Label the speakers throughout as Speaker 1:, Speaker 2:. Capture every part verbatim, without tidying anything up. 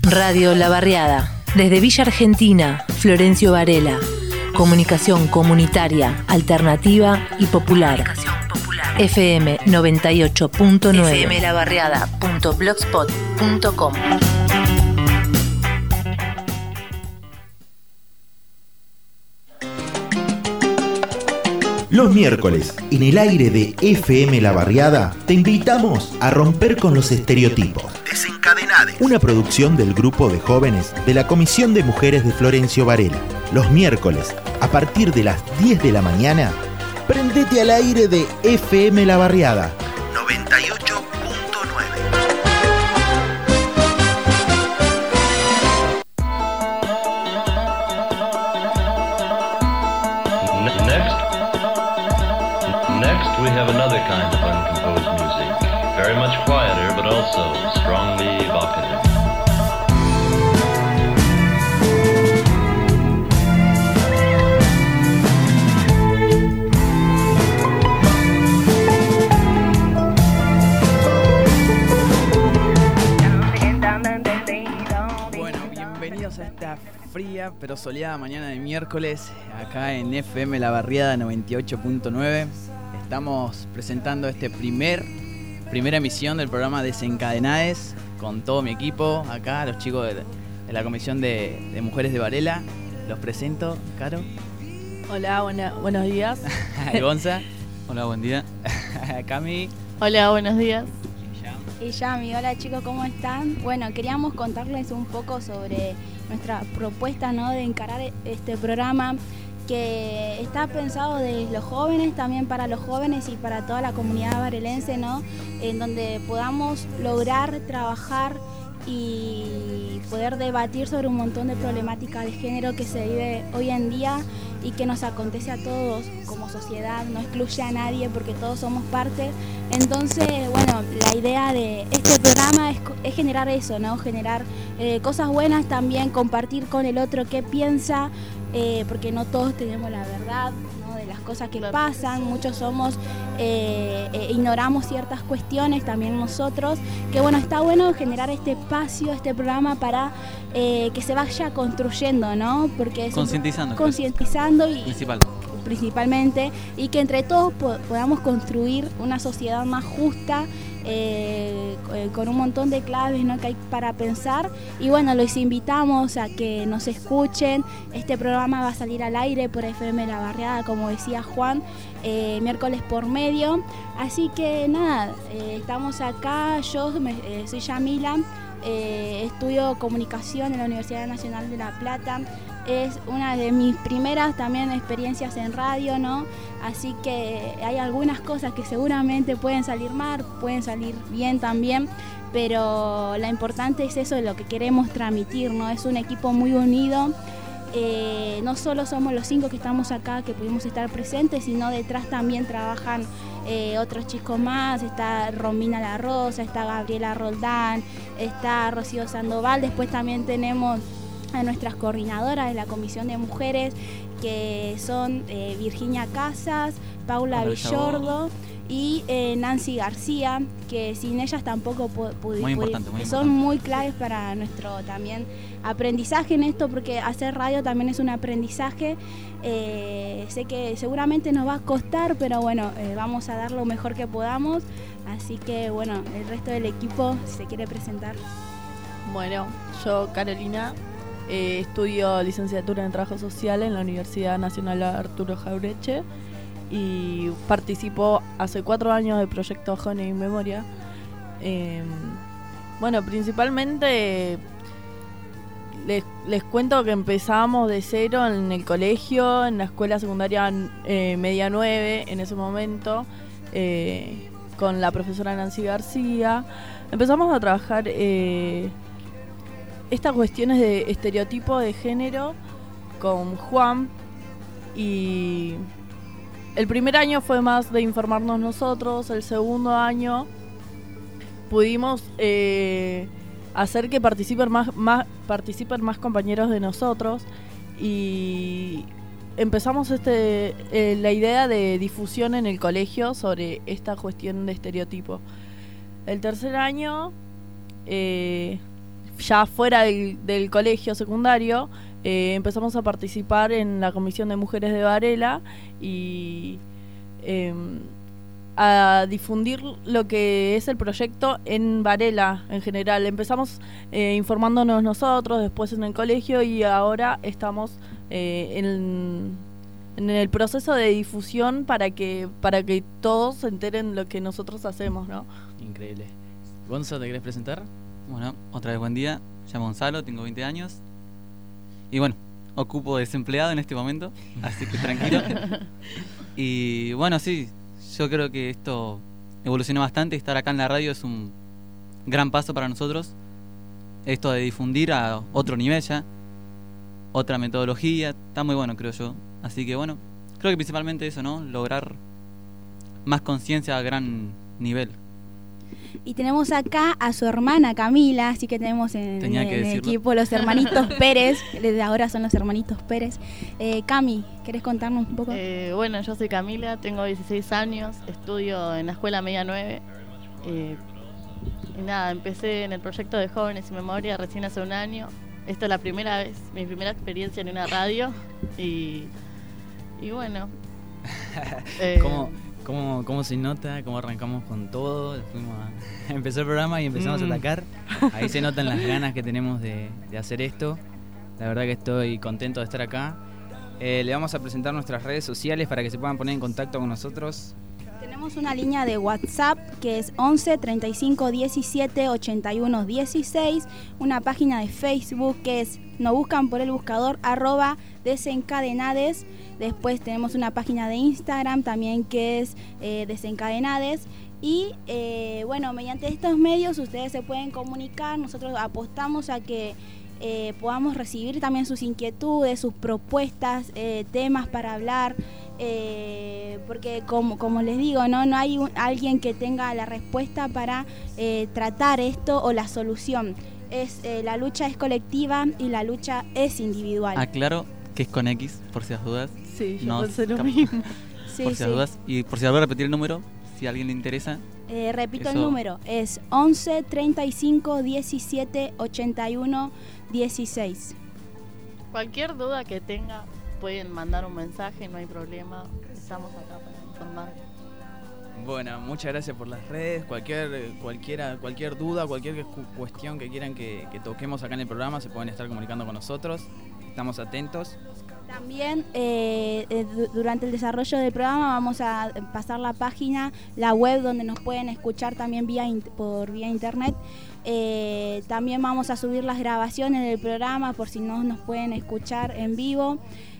Speaker 1: Radio La Barriada. Desde Villa Argentina, Florencio Varela. Comunicación comunitaria, alternativa y popular. F M noventa y ocho punto nueve. f m la barriada punto blogspot punto com.
Speaker 2: Los miércoles, en el aire de F M La Barriada, te invitamos a romper con los estereotipos. Desencadenades. Una producción del grupo de jóvenes de la Comisión de Mujeres de Florencio Varela. Los miércoles, a partir de las diez de la mañana, prendete al aire de F M La Barriada noventa y ocho punto nueve.
Speaker 3: Next, next we have another kind of uncomposed music, very much quieter but also strongly evocative.
Speaker 4: A esta fría pero soleada mañana de miércoles acá en F M La Barriada noventa y ocho punto nueve. Estamos presentando este primer primera emisión del programa Desencadenades con todo mi equipo acá, los chicos de, de la Comisión de, de Mujeres de Varela. Los presento, Caro.
Speaker 5: Hola, buena, buenos días.
Speaker 4: Gonza.
Speaker 6: Hola, buen día.
Speaker 4: Cami.
Speaker 5: Hola, buenos días.
Speaker 7: Y Yami, hola chicos, ¿cómo están? Bueno, queríamos contarles un poco sobre nuestra propuesta, ¿no?, de encarar este programa que está pensado de los jóvenes, también para los jóvenes y para toda la comunidad varelense, ¿no?, en donde podamos lograr trabajar y poder debatir sobre un montón de problemáticas de género que se vive hoy en día y que nos acontece a todos como sociedad, no excluye a nadie porque todos somos parte. Entonces, bueno, la idea de este programa es, es generar eso, ¿no? Generar eh, cosas buenas, también compartir con el otro qué piensa, eh, porque no todos tenemos la verdad, ¿no?, de las cosas que pasan. Muchos somos, eh, eh, ignoramos ciertas cuestiones, también nosotros, que bueno, está bueno generar este espacio, este programa para eh, que se vaya construyendo, ¿no? Porque es
Speaker 6: concientizando.
Speaker 7: Concientizando y...
Speaker 6: Principal.
Speaker 7: principalmente, y que entre todos po- podamos construir una sociedad más justa, eh, con un montón de claves, ¿no?, que hay para pensar. Y bueno, los invitamos a que nos escuchen. Este programa va a salir al aire por F M La Barriada, como decía Juan, eh, miércoles por medio. Así que nada, eh, estamos acá. Yo me, eh, soy Yamila, eh, estudio comunicación en la Universidad Nacional de La Plata. Es una de mis primeras también experiencias en radio, ¿no? Así que hay algunas cosas que seguramente pueden salir mal, pueden salir bien también, pero lo importante es eso, lo que queremos transmitir, ¿no? Es un equipo muy unido. Eh, no solo somos los cinco que estamos acá, que pudimos estar presentes, sino detrás también trabajan eh, otros chicos más. Está Romina La Rosa, está Gabriela Roldán, está Rocío Sandoval. Después también tenemos a nuestras coordinadoras de la Comisión de Mujeres, que son eh, Virginia Casas, Paula Villordo y eh, Nancy García, que sin ellas tampoco pudimos.
Speaker 6: Muy importante, muy
Speaker 7: son
Speaker 6: importante.
Speaker 7: muy claves para nuestro también aprendizaje en esto, porque hacer radio también es un aprendizaje. Eh, sé que seguramente nos va a costar, pero bueno, eh, vamos a dar lo mejor que podamos. Así que bueno, el resto del equipo, si se quiere presentar.
Speaker 5: Bueno, yo, Carolina, eh, estudio licenciatura en Trabajo Social en la Universidad Nacional Arturo Jaureche y participo hace cuatro años del proyecto Jóvenes en Memoria. Eh, bueno, principalmente les, les cuento que empezamos de cero en el colegio, en la escuela secundaria eh, media nueve en ese momento, eh, con la profesora Nancy García. Empezamos a trabajar eh, estas cuestiones de estereotipo de género con Juan, y el primer año fue más de informarnos nosotros. El segundo año pudimos eh, hacer que participen más, más, participen más compañeros de nosotros, y empezamos este eh, la idea de difusión en el colegio sobre esta cuestión de estereotipo. El tercer año eh, ya fuera del, del colegio secundario, eh, empezamos a participar en la Comisión de Mujeres de Varela y eh, a difundir lo que es el proyecto en Varela en general. Empezamos eh, informándonos nosotros, después en el colegio, y ahora estamos eh, en, en el proceso de difusión para que para que todos se enteren lo que nosotros hacemos, ¿no?
Speaker 4: Increíble. Gonzo, ¿te querés presentar?
Speaker 6: Bueno, otra vez buen día. Me llamo Gonzalo, tengo veinte años. Y bueno, ocupo desempleado en este momento, así que tranquilo. Y bueno, sí, yo creo que esto evolucionó bastante. Estar acá en la radio es un gran paso para nosotros. Esto de difundir a otro nivel ya, otra metodología, está muy bueno, creo yo. Así que bueno, creo que principalmente eso, ¿no? Lograr más conciencia a gran nivel.
Speaker 7: Y tenemos acá a su hermana Camila, así que tenemos en, en, en el equipo los hermanitos Pérez, desde ahora son los hermanitos Pérez. Eh, Cami, ¿querés contarnos un poco?
Speaker 8: Eh, bueno, yo soy Camila, tengo dieciséis años, estudio en la escuela Media nueve. Eh, y nada, empecé en el proyecto de Jóvenes y Memoria recién hace un año. Esta es la primera vez, mi primera experiencia en una radio. Y, y bueno.
Speaker 4: eh, ¿Cómo? ¿Cómo, ¿Cómo se nota? ¿Cómo arrancamos con todo? Fuimos a... Empezó el programa y empezamos mm. a atacar. Ahí se notan las ganas que tenemos de, de hacer esto. La verdad que estoy contento de estar acá. Eh, le vamos a presentar nuestras redes sociales para que se puedan poner en contacto con nosotros.
Speaker 7: Tenemos una línea de WhatsApp que es once treinta y cinco diecisiete ochenta y uno dieciséis, una página de Facebook que es, nos buscan por el buscador, arroba desencadenades. Después tenemos una página de Instagram también que es eh, desencadenades. Y eh, bueno, mediante estos medios ustedes se pueden comunicar. Nosotros apostamos a que eh, podamos recibir también sus inquietudes, sus propuestas, eh, temas para hablar. Eh, porque como, como les digo, no, no hay un, alguien que tenga la respuesta para eh, tratar esto o la solución. Es, eh, la lucha es colectiva y la lucha es individual.
Speaker 6: Aclaro que es con X, por si las dudas.
Speaker 5: Sí, yo
Speaker 6: no
Speaker 5: pensé lo mismo.
Speaker 6: Sí, por si las sí. dudas. Y por si vuelvo a repetir el número, si a alguien le interesa.
Speaker 7: Eh, repito
Speaker 6: eso...
Speaker 7: el número, es once treinta y cinco diecisiete ochenta y uno dieciséis.
Speaker 8: Cualquier duda que tenga, pueden mandar un mensaje, no hay problema. Estamos acá para informar.
Speaker 4: Bueno, muchas gracias por las redes. Cualquier cualquiera, cualquier duda, cualquier cuestión que quieran que, que toquemos acá en el programa, se pueden estar comunicando con nosotros. Estamos atentos.
Speaker 7: También eh, eh, durante el desarrollo del programa vamos a pasar la página, la web donde nos pueden escuchar también vía por vía internet. Eh, también vamos a subir las grabaciones del programa por si no nos pueden escuchar en vivo.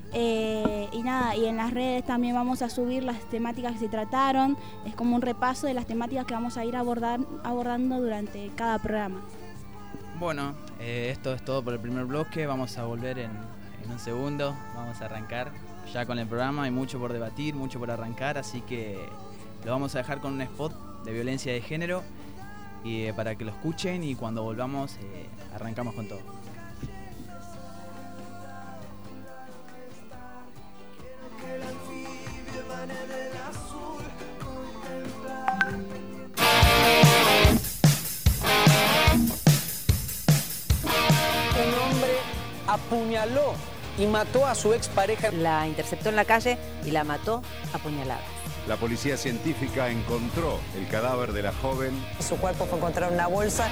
Speaker 7: Eh, y nada, y en las redes también vamos a subir las temáticas que se trataron. Es como un repaso de las temáticas que vamos a ir abordar, abordando durante cada programa.
Speaker 4: Bueno, eh, esto es todo por el primer bloque. Vamos a volver en, en un segundo. Vamos a arrancar ya con el programa. Hay mucho por debatir, mucho por arrancar, así que lo vamos a dejar con un spot de violencia de género y eh, para que lo escuchen, y cuando volvamos eh, arrancamos con todo.
Speaker 9: Apuñaló y mató a su expareja.
Speaker 10: La interceptó en la calle y la mató a puñaladas.
Speaker 11: La policía científica encontró el cadáver de la joven.
Speaker 10: Su cuerpo fue encontrado en una bolsa.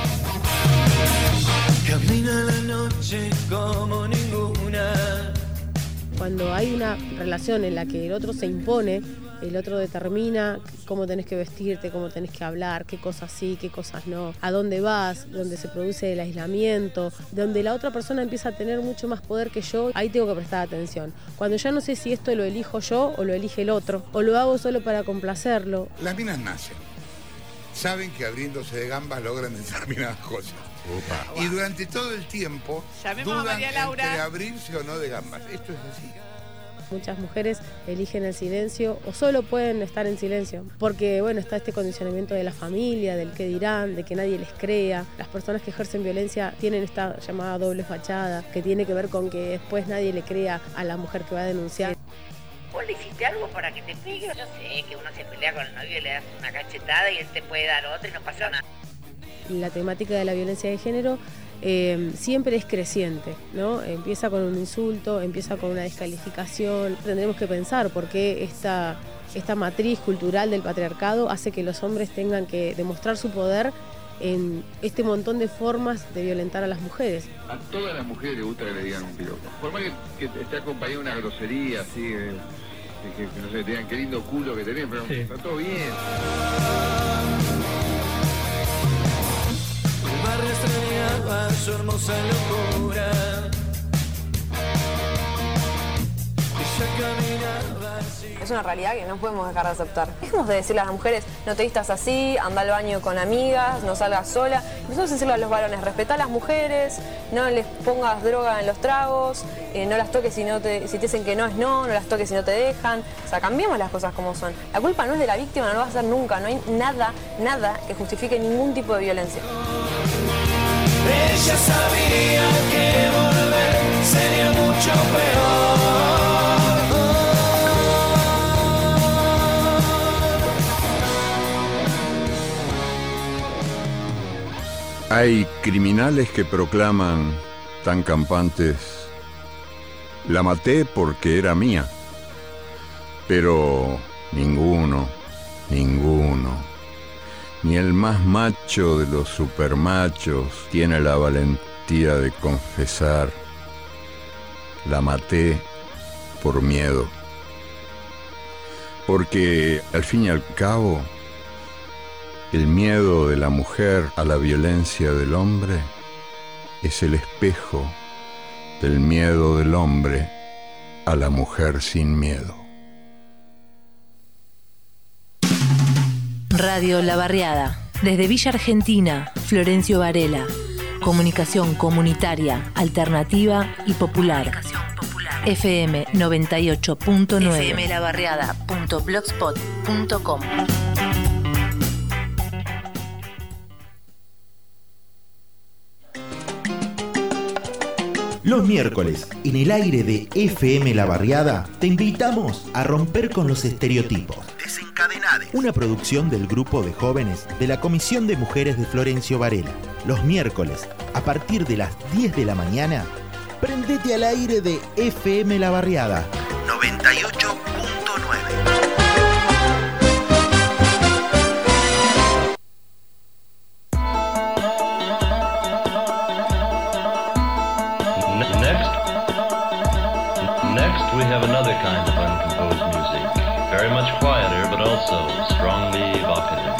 Speaker 12: Camina la noche como ninguna.
Speaker 13: Cuando hay una relación en la que el otro se impone, el otro determina cómo tenés que vestirte, cómo tenés que hablar, qué cosas sí, qué cosas no, a dónde vas, donde se produce el aislamiento, donde la otra persona empieza a tener mucho más poder que yo, ahí tengo que prestar atención. Cuando ya no sé si esto lo elijo yo o lo elige el otro, o lo hago solo para complacerlo.
Speaker 14: Las minas nacen, saben que abriéndose de gambas logran determinadas cosas. Opa. Y durante todo el tiempo
Speaker 15: Llamemos
Speaker 14: dudan
Speaker 15: a María Laura.
Speaker 14: entre abrirse o no de gambas. Esto es así.
Speaker 13: Muchas mujeres eligen el silencio o solo pueden estar en silencio porque bueno, está este condicionamiento de la familia, del qué dirán, de que nadie les crea. Las personas que ejercen violencia tienen esta llamada doble fachada que tiene que ver con que después nadie le crea a la mujer que va a denunciar.
Speaker 15: ¿Vos le hiciste algo para que te pegue? Yo sé que uno se pelea con el novio y le das una cachetada y él te puede dar otra y no pasa nada.
Speaker 13: la temática de la violencia de género eh, siempre es creciente, ¿no? Empieza con un insulto, empieza con una descalificación. Tendremos que pensar por qué esta, esta matriz cultural del patriarcado hace que los hombres tengan que demostrar su poder en este montón de formas de violentar a las mujeres.
Speaker 16: A todas las mujeres les gusta que le digan un piropo. Por más que, que esté acompañado de una grosería así, eh, que, que no sé, te digan qué lindo culo que tenés, pero sí, está todo bien.
Speaker 12: El barrio extrañaba su hermosa locura. Ella caminaba así.
Speaker 17: Es una realidad que no podemos dejar de aceptar. Dejemos de decirle a las mujeres, no te vistas así, anda al baño con amigas, no salgas sola. Nosotros decirle a los varones, respetá a las mujeres, no les pongas droga en los tragos, eh, no las toques si, no te, si te dicen que no es no, no las toques si no te dejan. O sea, cambiemos las cosas como son. La culpa no es de la víctima, no lo va a ser nunca. No hay nada, nada que justifique ningún tipo de violencia.
Speaker 12: Ella sabía que volver sería mucho peor.
Speaker 11: Hay criminales que proclaman tan campantes: la maté porque era mía. Pero ninguno, ninguno, ni el más macho de los supermachos tiene la valentía de confesar: la maté por miedo. Porque al fin y al cabo, el miedo de la mujer a la violencia del hombre es el espejo del miedo del hombre a la mujer sin miedo.
Speaker 1: Radio La Barriada. Desde Villa Argentina, Florencio Varela. Comunicación comunitaria, alternativa y popular. F M noventa y ocho punto nueve. f m la barriada punto blogspot punto com.
Speaker 2: Los miércoles, en el aire de F M La Barriada, te invitamos a romper con los estereotipos. Desencadenade. Una producción del grupo de jóvenes de la Comisión de Mujeres de Florencio Varela. Los miércoles, a partir de las diez de la mañana, prendete al aire de F M La Barriada noventa y ocho punto nueve.
Speaker 3: We have another kind of uncomposed music, very much quieter but also strongly evocative.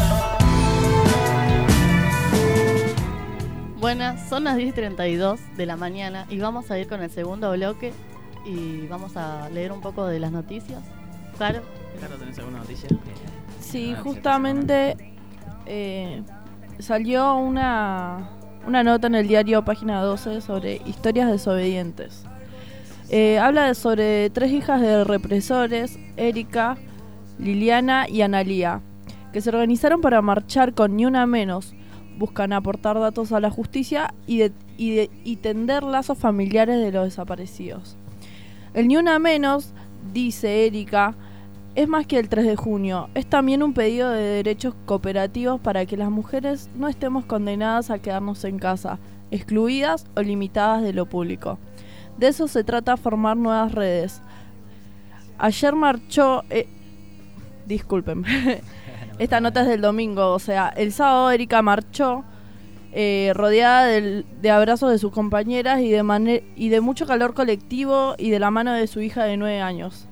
Speaker 8: Buenas, son las diez y treinta y dos de la mañana y vamos a ir con el segundo bloque y vamos a leer un poco de las noticias. Claro.
Speaker 4: Claro, ¿tenés alguna noticia?
Speaker 5: Sí, justamente eh, salió una, una nota en el diario Página doce sobre historias desobedientes. Eh, habla de sobre tres hijas de represores, Erika, Liliana y Analía, que se organizaron para marchar con Ni Una Menos. Buscan aportar datos a la justicia y, de, y, de, y tender lazos familiares de los desaparecidos. El Ni Una Menos, dice Erika, es más que el tres de junio, es también un pedido de derechos cooperativos para que las mujeres no estemos condenadas a quedarnos en casa, excluidas o limitadas de lo público. De eso se trata, formar nuevas redes. Ayer marchó... Eh, disculpen, esta nota es del domingo, o sea, el sábado Erika marchó eh, rodeada del, de abrazos de sus compañeras y de, maner- y de mucho calor colectivo y de la mano de su hija de nueve años.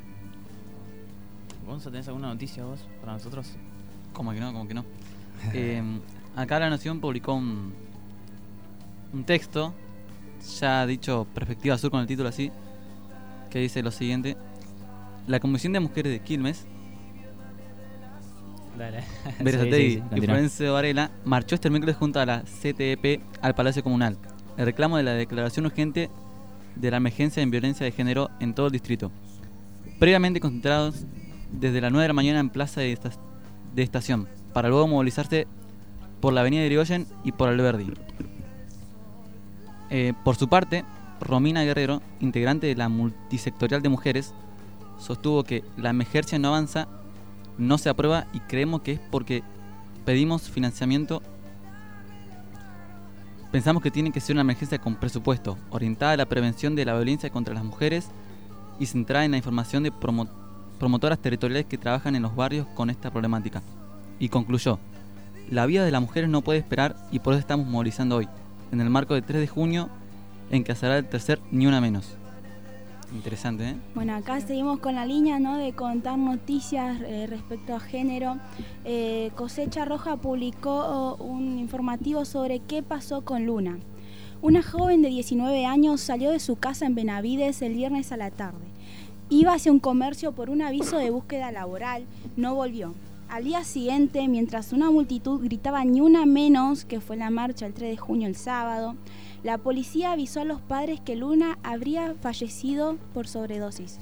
Speaker 4: Gonza, ¿tenés alguna noticia vos para nosotros?
Speaker 6: ¿Cómo que no? ¿Cómo que no? eh, acá La Nación publicó un, un texto, ya dicho Perspectiva Sur con el título así, que dice lo siguiente: la Comisión de Mujeres de Quilmes, Berazategui
Speaker 4: sí, sí, sí,
Speaker 6: y Florencio Varela marchó este miércoles junto a la C T E P al Palacio Comunal. El reclamo de la declaración urgente de la emergencia en violencia de género en todo el distrito. Previamente concentrados desde las nueve de la mañana en Plaza de, esta- de Estación, para luego movilizarse por la avenida de Irigoyen y por Alberdi. Eh, por su parte, Romina Guerrero, integrante de la multisectorial de mujeres, sostuvo que la emergencia no avanza, no se aprueba y creemos que es porque pedimos financiamiento Pensamos que tiene que ser una emergencia con presupuesto, orientada a la prevención de la violencia contra las mujeres y centrada en la información de promo- promotoras territoriales que trabajan en los barrios con esta problemática. Y concluyó: la vida de las mujeres no puede esperar y por eso estamos movilizando hoy, en el marco del tres de junio, en que será el tercer Ni Una Menos. Interesante, ¿eh?
Speaker 7: Bueno, acá seguimos con la línea, ¿no?, de contar noticias eh, respecto a género. Eh, Cosecha Roja publicó un informativo sobre qué pasó con Luna. Una joven de diecinueve años salió de su casa en Benavides el viernes a la tarde. Iba hacia un comercio por un aviso de búsqueda laboral, no volvió. Al día siguiente, mientras una multitud gritaba Ni Una Menos, que fue la marcha el tres de junio el sábado, la policía avisó a los padres que Luna habría fallecido por sobredosis.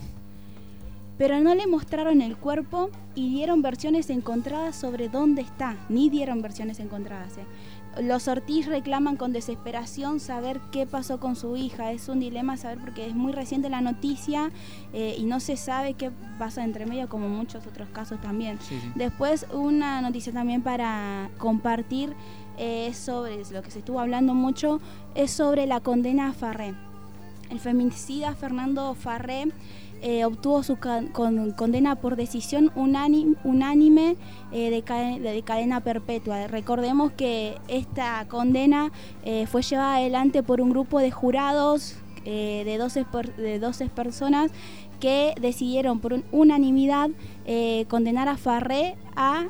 Speaker 7: Pero no le mostraron el cuerpo y dieron versiones encontradas sobre dónde está, ni dieron versiones encontradas. ¿eh? Los Ortiz reclaman con desesperación saber qué pasó con su hija. Es un dilema saber porque es muy reciente la noticia eh, y no se sabe qué pasa entre medio, como muchos otros casos también.
Speaker 6: Sí, sí.
Speaker 7: Después, una noticia también para compartir eh, sobre lo que se estuvo hablando mucho, es sobre la condena a Farré. El feminicida Fernando Farré eh, obtuvo su ca- con, condena por decisión unánime, unánime eh, de, ca- de cadena perpetua. Recordemos que esta condena eh, fue llevada adelante por un grupo de jurados eh, de, doce per- de doce personas que decidieron por un- unanimidad eh, condenar a Farré a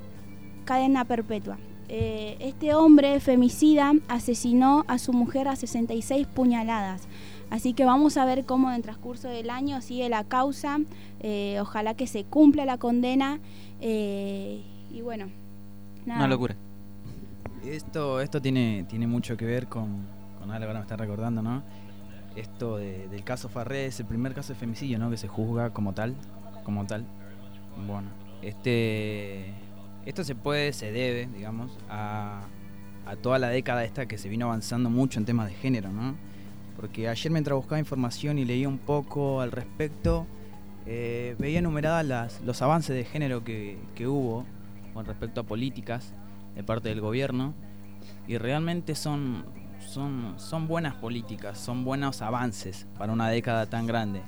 Speaker 7: cadena perpetua. Eh, este hombre femicida asesinó a su mujer a sesenta y seis puñaladas. Así que vamos a ver cómo en el transcurso del año sigue la causa. Eh, ojalá que se cumpla la condena. Eh, y bueno, nada.
Speaker 6: Una locura.
Speaker 4: Esto, esto tiene, tiene mucho que ver con, con algo que ahora me está recordando, ¿no? Esto de, del caso Farré es el primer caso de femicidio, ¿no?, que se juzga como tal. Como tal. Bueno, este... Esto se puede, se debe, digamos, a, a toda la década esta que se vino avanzando mucho en temas de género, ¿no? Porque ayer mientras buscaba información y leía un poco al respecto, eh, veía enumeradas las, los avances de género que, que hubo con respecto a políticas de parte del gobierno, y realmente son, son, son buenas políticas, son buenos avances para una década tan grande.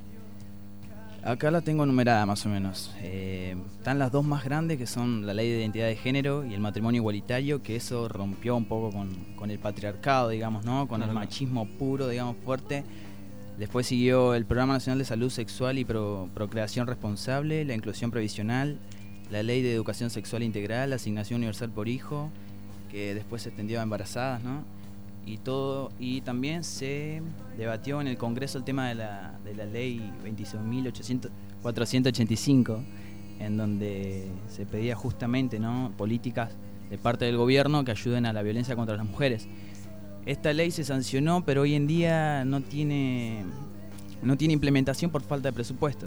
Speaker 4: Acá la tengo enumerada más o menos. Eh, están las dos más grandes, que son la ley de identidad de género y el matrimonio igualitario, que eso rompió un poco con, con el patriarcado, digamos, ¿no? Con el machismo puro, digamos, fuerte. Después siguió el Programa Nacional de Salud Sexual y Pro, Procreación Responsable, la inclusión previsional, la ley de educación sexual integral, la asignación universal por hijo, que después se extendió a embarazadas, ¿no? Y todo, y también se debatió en el Congreso el tema de la, de la ley veintiséis mil cuatrocientos ochenta y cinco, en donde se pedía justamente, ¿no?, políticas de parte del gobierno que ayuden a la violencia contra las mujeres. Esta ley se sancionó, pero hoy en día no tiene, no tiene implementación por falta de presupuesto.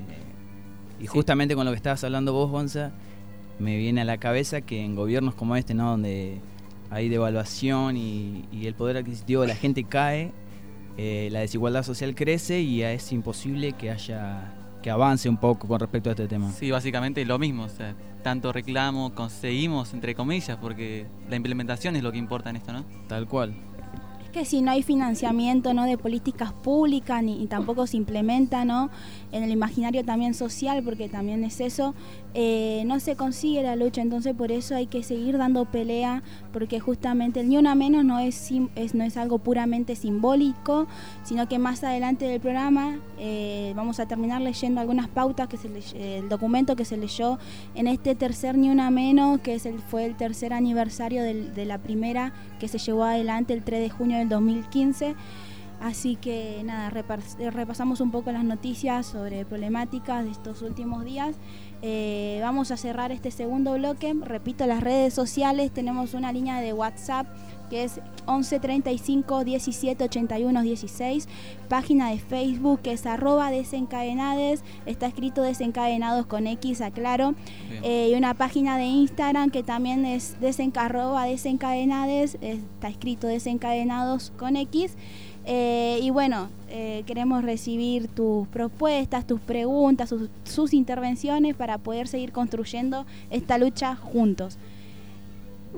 Speaker 4: Eh, y justamente con lo que estabas hablando vos, Gonza, me viene a la cabeza que en gobiernos como este, ¿no?, donde hay devaluación y, y el poder adquisitivo de la gente cae, eh, la desigualdad social crece y ya es imposible que haya que avance un poco con respecto a este tema.
Speaker 6: Sí, básicamente lo mismo, o sea, tanto reclamo conseguimos, entre comillas, porque la implementación es lo que importa en esto, ¿no?
Speaker 4: Tal cual.
Speaker 7: Que si no hay financiamiento, ¿no?, de políticas públicas, ni, ni tampoco se implementa, ¿no?, en el imaginario también social, porque también es eso, eh, no se consigue la lucha. Entonces por eso hay que seguir dando pelea, porque justamente el Ni Una Menos no es, es, no es algo puramente simbólico, sino que más adelante del programa eh, vamos a terminar leyendo algunas pautas, que se le, el documento que se leyó en este tercer Ni Una Menos, que es el, fue el tercer aniversario del, de la primera que se llevó adelante el tres de junio del dos mil quince. Así que nada, repas, repasamos un poco las noticias sobre problemáticas de estos últimos días. Eh, vamos a cerrar este segundo bloque. Repito, las redes sociales, tenemos una línea de WhatsApp que es once treinta y cinco diecisiete ochenta y uno dieciséis, página de Facebook que es arroba desencadenades, está escrito desencadenados con X, aclaro, eh, y una página de Instagram que también es desenca, arroba desencadenades, está escrito desencadenados con X. Eh, y bueno, eh, queremos recibir tus propuestas, tus preguntas, sus, sus intervenciones para poder seguir construyendo esta lucha juntos.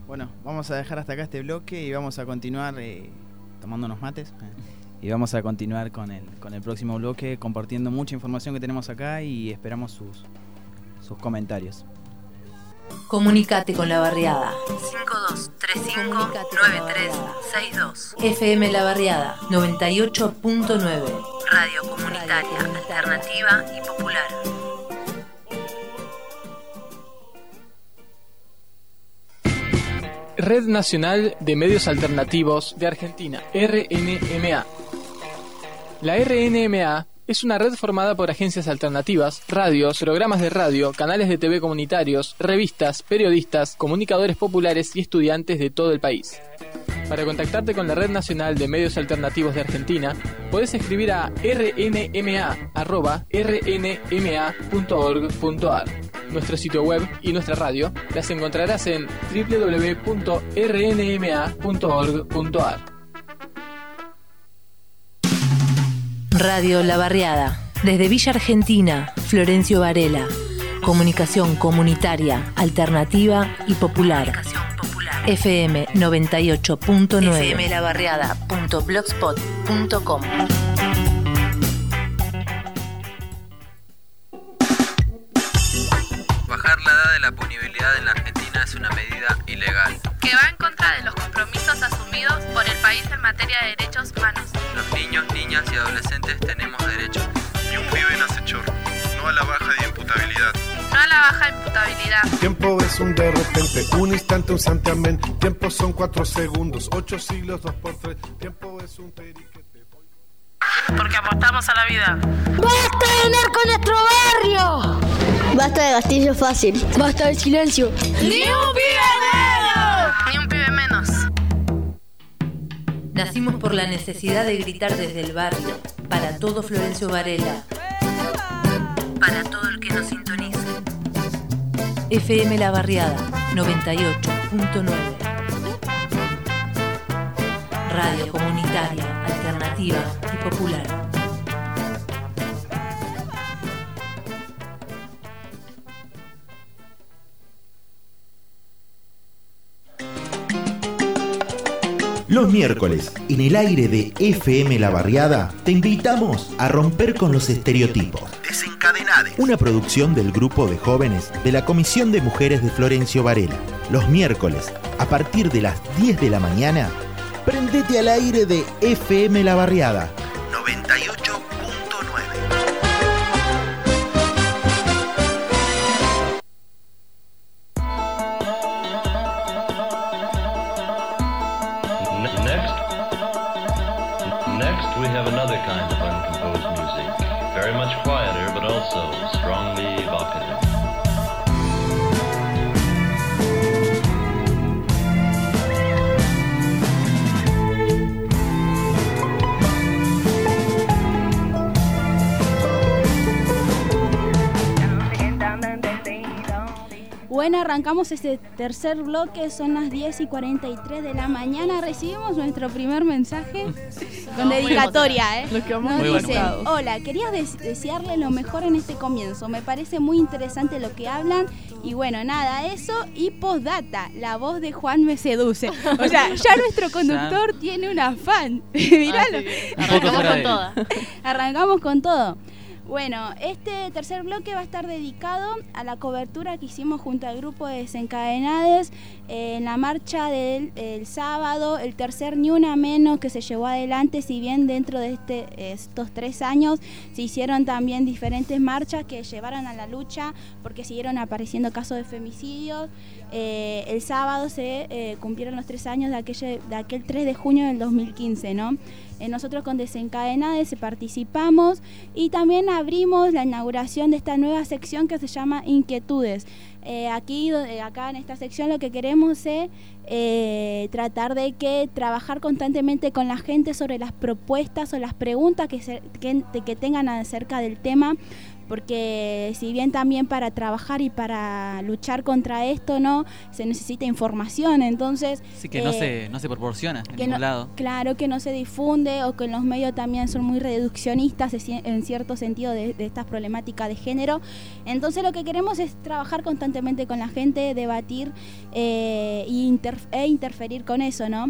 Speaker 4: Bueno, vamos a dejar hasta acá este bloque y vamos a continuar eh, tomando unos mates. Y vamos a continuar con el, con el próximo bloque, compartiendo mucha información que tenemos acá y esperamos sus, sus comentarios.
Speaker 1: Comunicate con La Barriada. cinco dos tres cinco nueve tres seis dos. F M La Barriada noventa y ocho punto nueve. Radio comunitaria, alternativa y popular.
Speaker 18: Red Nacional de Medios Alternativos de Argentina, R N M A. La R N M A es una red formada por agencias alternativas, radios, programas de radio, canales de T V comunitarios, revistas, periodistas, comunicadores populares y estudiantes de todo el país. Para contactarte con la Red Nacional de Medios Alternativos de Argentina, podés escribir a r n m a arroba r n m a punto org punto a r. Nuestro sitio web y nuestra radio las encontrarás en w w w punto r n m a punto org punto a r.
Speaker 1: Radio La Barriada, desde Villa Argentina, Florencio Varela. Comunicación comunitaria, alternativa y popular. F M noventa y ocho punto nueve. f m la barriada punto blogspot punto com.
Speaker 19: Bajar la edad de la punibilidad en la Argentina es una medida ilegal.
Speaker 20: Que va en contra de los compromisos asumidos por el país en materia de derechos humanos.
Speaker 19: Los niños, niñas y adolescentes tenemos derechos.
Speaker 21: Y un pibe nace chorro. No a la baja de imputabilidad.
Speaker 20: No a la baja imputabilidad.
Speaker 22: Tiempo es un de repente, un instante, un santiamén. Tiempo son cuatro segundos, ocho siglos, dos por tres. Tiempo es un periquete.
Speaker 20: Porque apostamos a la vida.
Speaker 23: ¡Basta de narco en nuestro barrio!
Speaker 24: Basta de gatillo fácil.
Speaker 23: Basta de silencio.
Speaker 20: ¡Ni un pibe menos! ¡Ni un pibe menos!
Speaker 1: Nacimos por la necesidad de gritar desde el barrio, para todo Florencio Varela, para todo el que nos sintonice. F M La Barriada noventa y ocho punto nueve. Radio comunitaria, alternativa y popular.
Speaker 2: Los miércoles, en el aire de F M La Barriada, te invitamos a romper con los estereotipos. Desencadenade. Una producción del grupo de jóvenes de la Comisión de Mujeres de Florencio Varela. Los miércoles, a partir de las diez de la mañana, prendete al aire de F M La Barriada noventa y ocho punto nueve.
Speaker 3: Next, we have another kind of uncomposed music, very much quieter, but also strongly evocative.
Speaker 7: Bueno, arrancamos este tercer bloque, son las diez y cuarenta y tres de la mañana. Recibimos nuestro primer mensaje con
Speaker 5: No,
Speaker 7: dedicatoria, ¿eh?
Speaker 5: Nos quedamos
Speaker 7: Nos
Speaker 5: muy
Speaker 7: dicen,
Speaker 5: emocionados.
Speaker 7: hola, quería des- desearle lo mejor en este comienzo. Me parece muy interesante lo que hablan. Y bueno, nada, eso y postdata, la voz de Juan me seduce. O sea, ya nuestro conductor tiene una fan. Míralo.
Speaker 8: Arrancamos con toda.
Speaker 7: Arrancamos con todo. Bueno, este tercer bloque va a estar dedicado a la cobertura que hicimos junto al grupo de Desencadenades eh, en la marcha del el sábado, el tercer Ni Una Menos que se llevó adelante. Si bien dentro de este, estos tres años se hicieron también diferentes marchas que llevaron a la lucha porque siguieron apareciendo casos de femicidios. Eh, el sábado se eh, cumplieron los tres años de aquel, de aquel tres de junio del dos mil quince, ¿no? Eh, nosotros con Desencadenades participamos y también abrimos la inauguración de esta nueva sección que se llama Inquietudes. Eh, aquí, eh, acá en esta sección lo que queremos es eh, tratar de que trabajar constantemente con la gente sobre las propuestas o las preguntas que, se, que, que tengan acerca del tema porque si bien también para trabajar y para luchar contra esto, ¿no?, se necesita información, entonces...
Speaker 6: Sí, que
Speaker 7: eh,
Speaker 6: no se no se proporciona en
Speaker 7: que
Speaker 6: ningún
Speaker 7: no,
Speaker 6: lado.
Speaker 7: Claro, que no se difunde, o que los medios también son muy reduccionistas en cierto sentido de, de estas problemáticas de género. Entonces lo que queremos es trabajar constantemente con la gente, debatir eh, y inter, e interferir con eso, ¿no?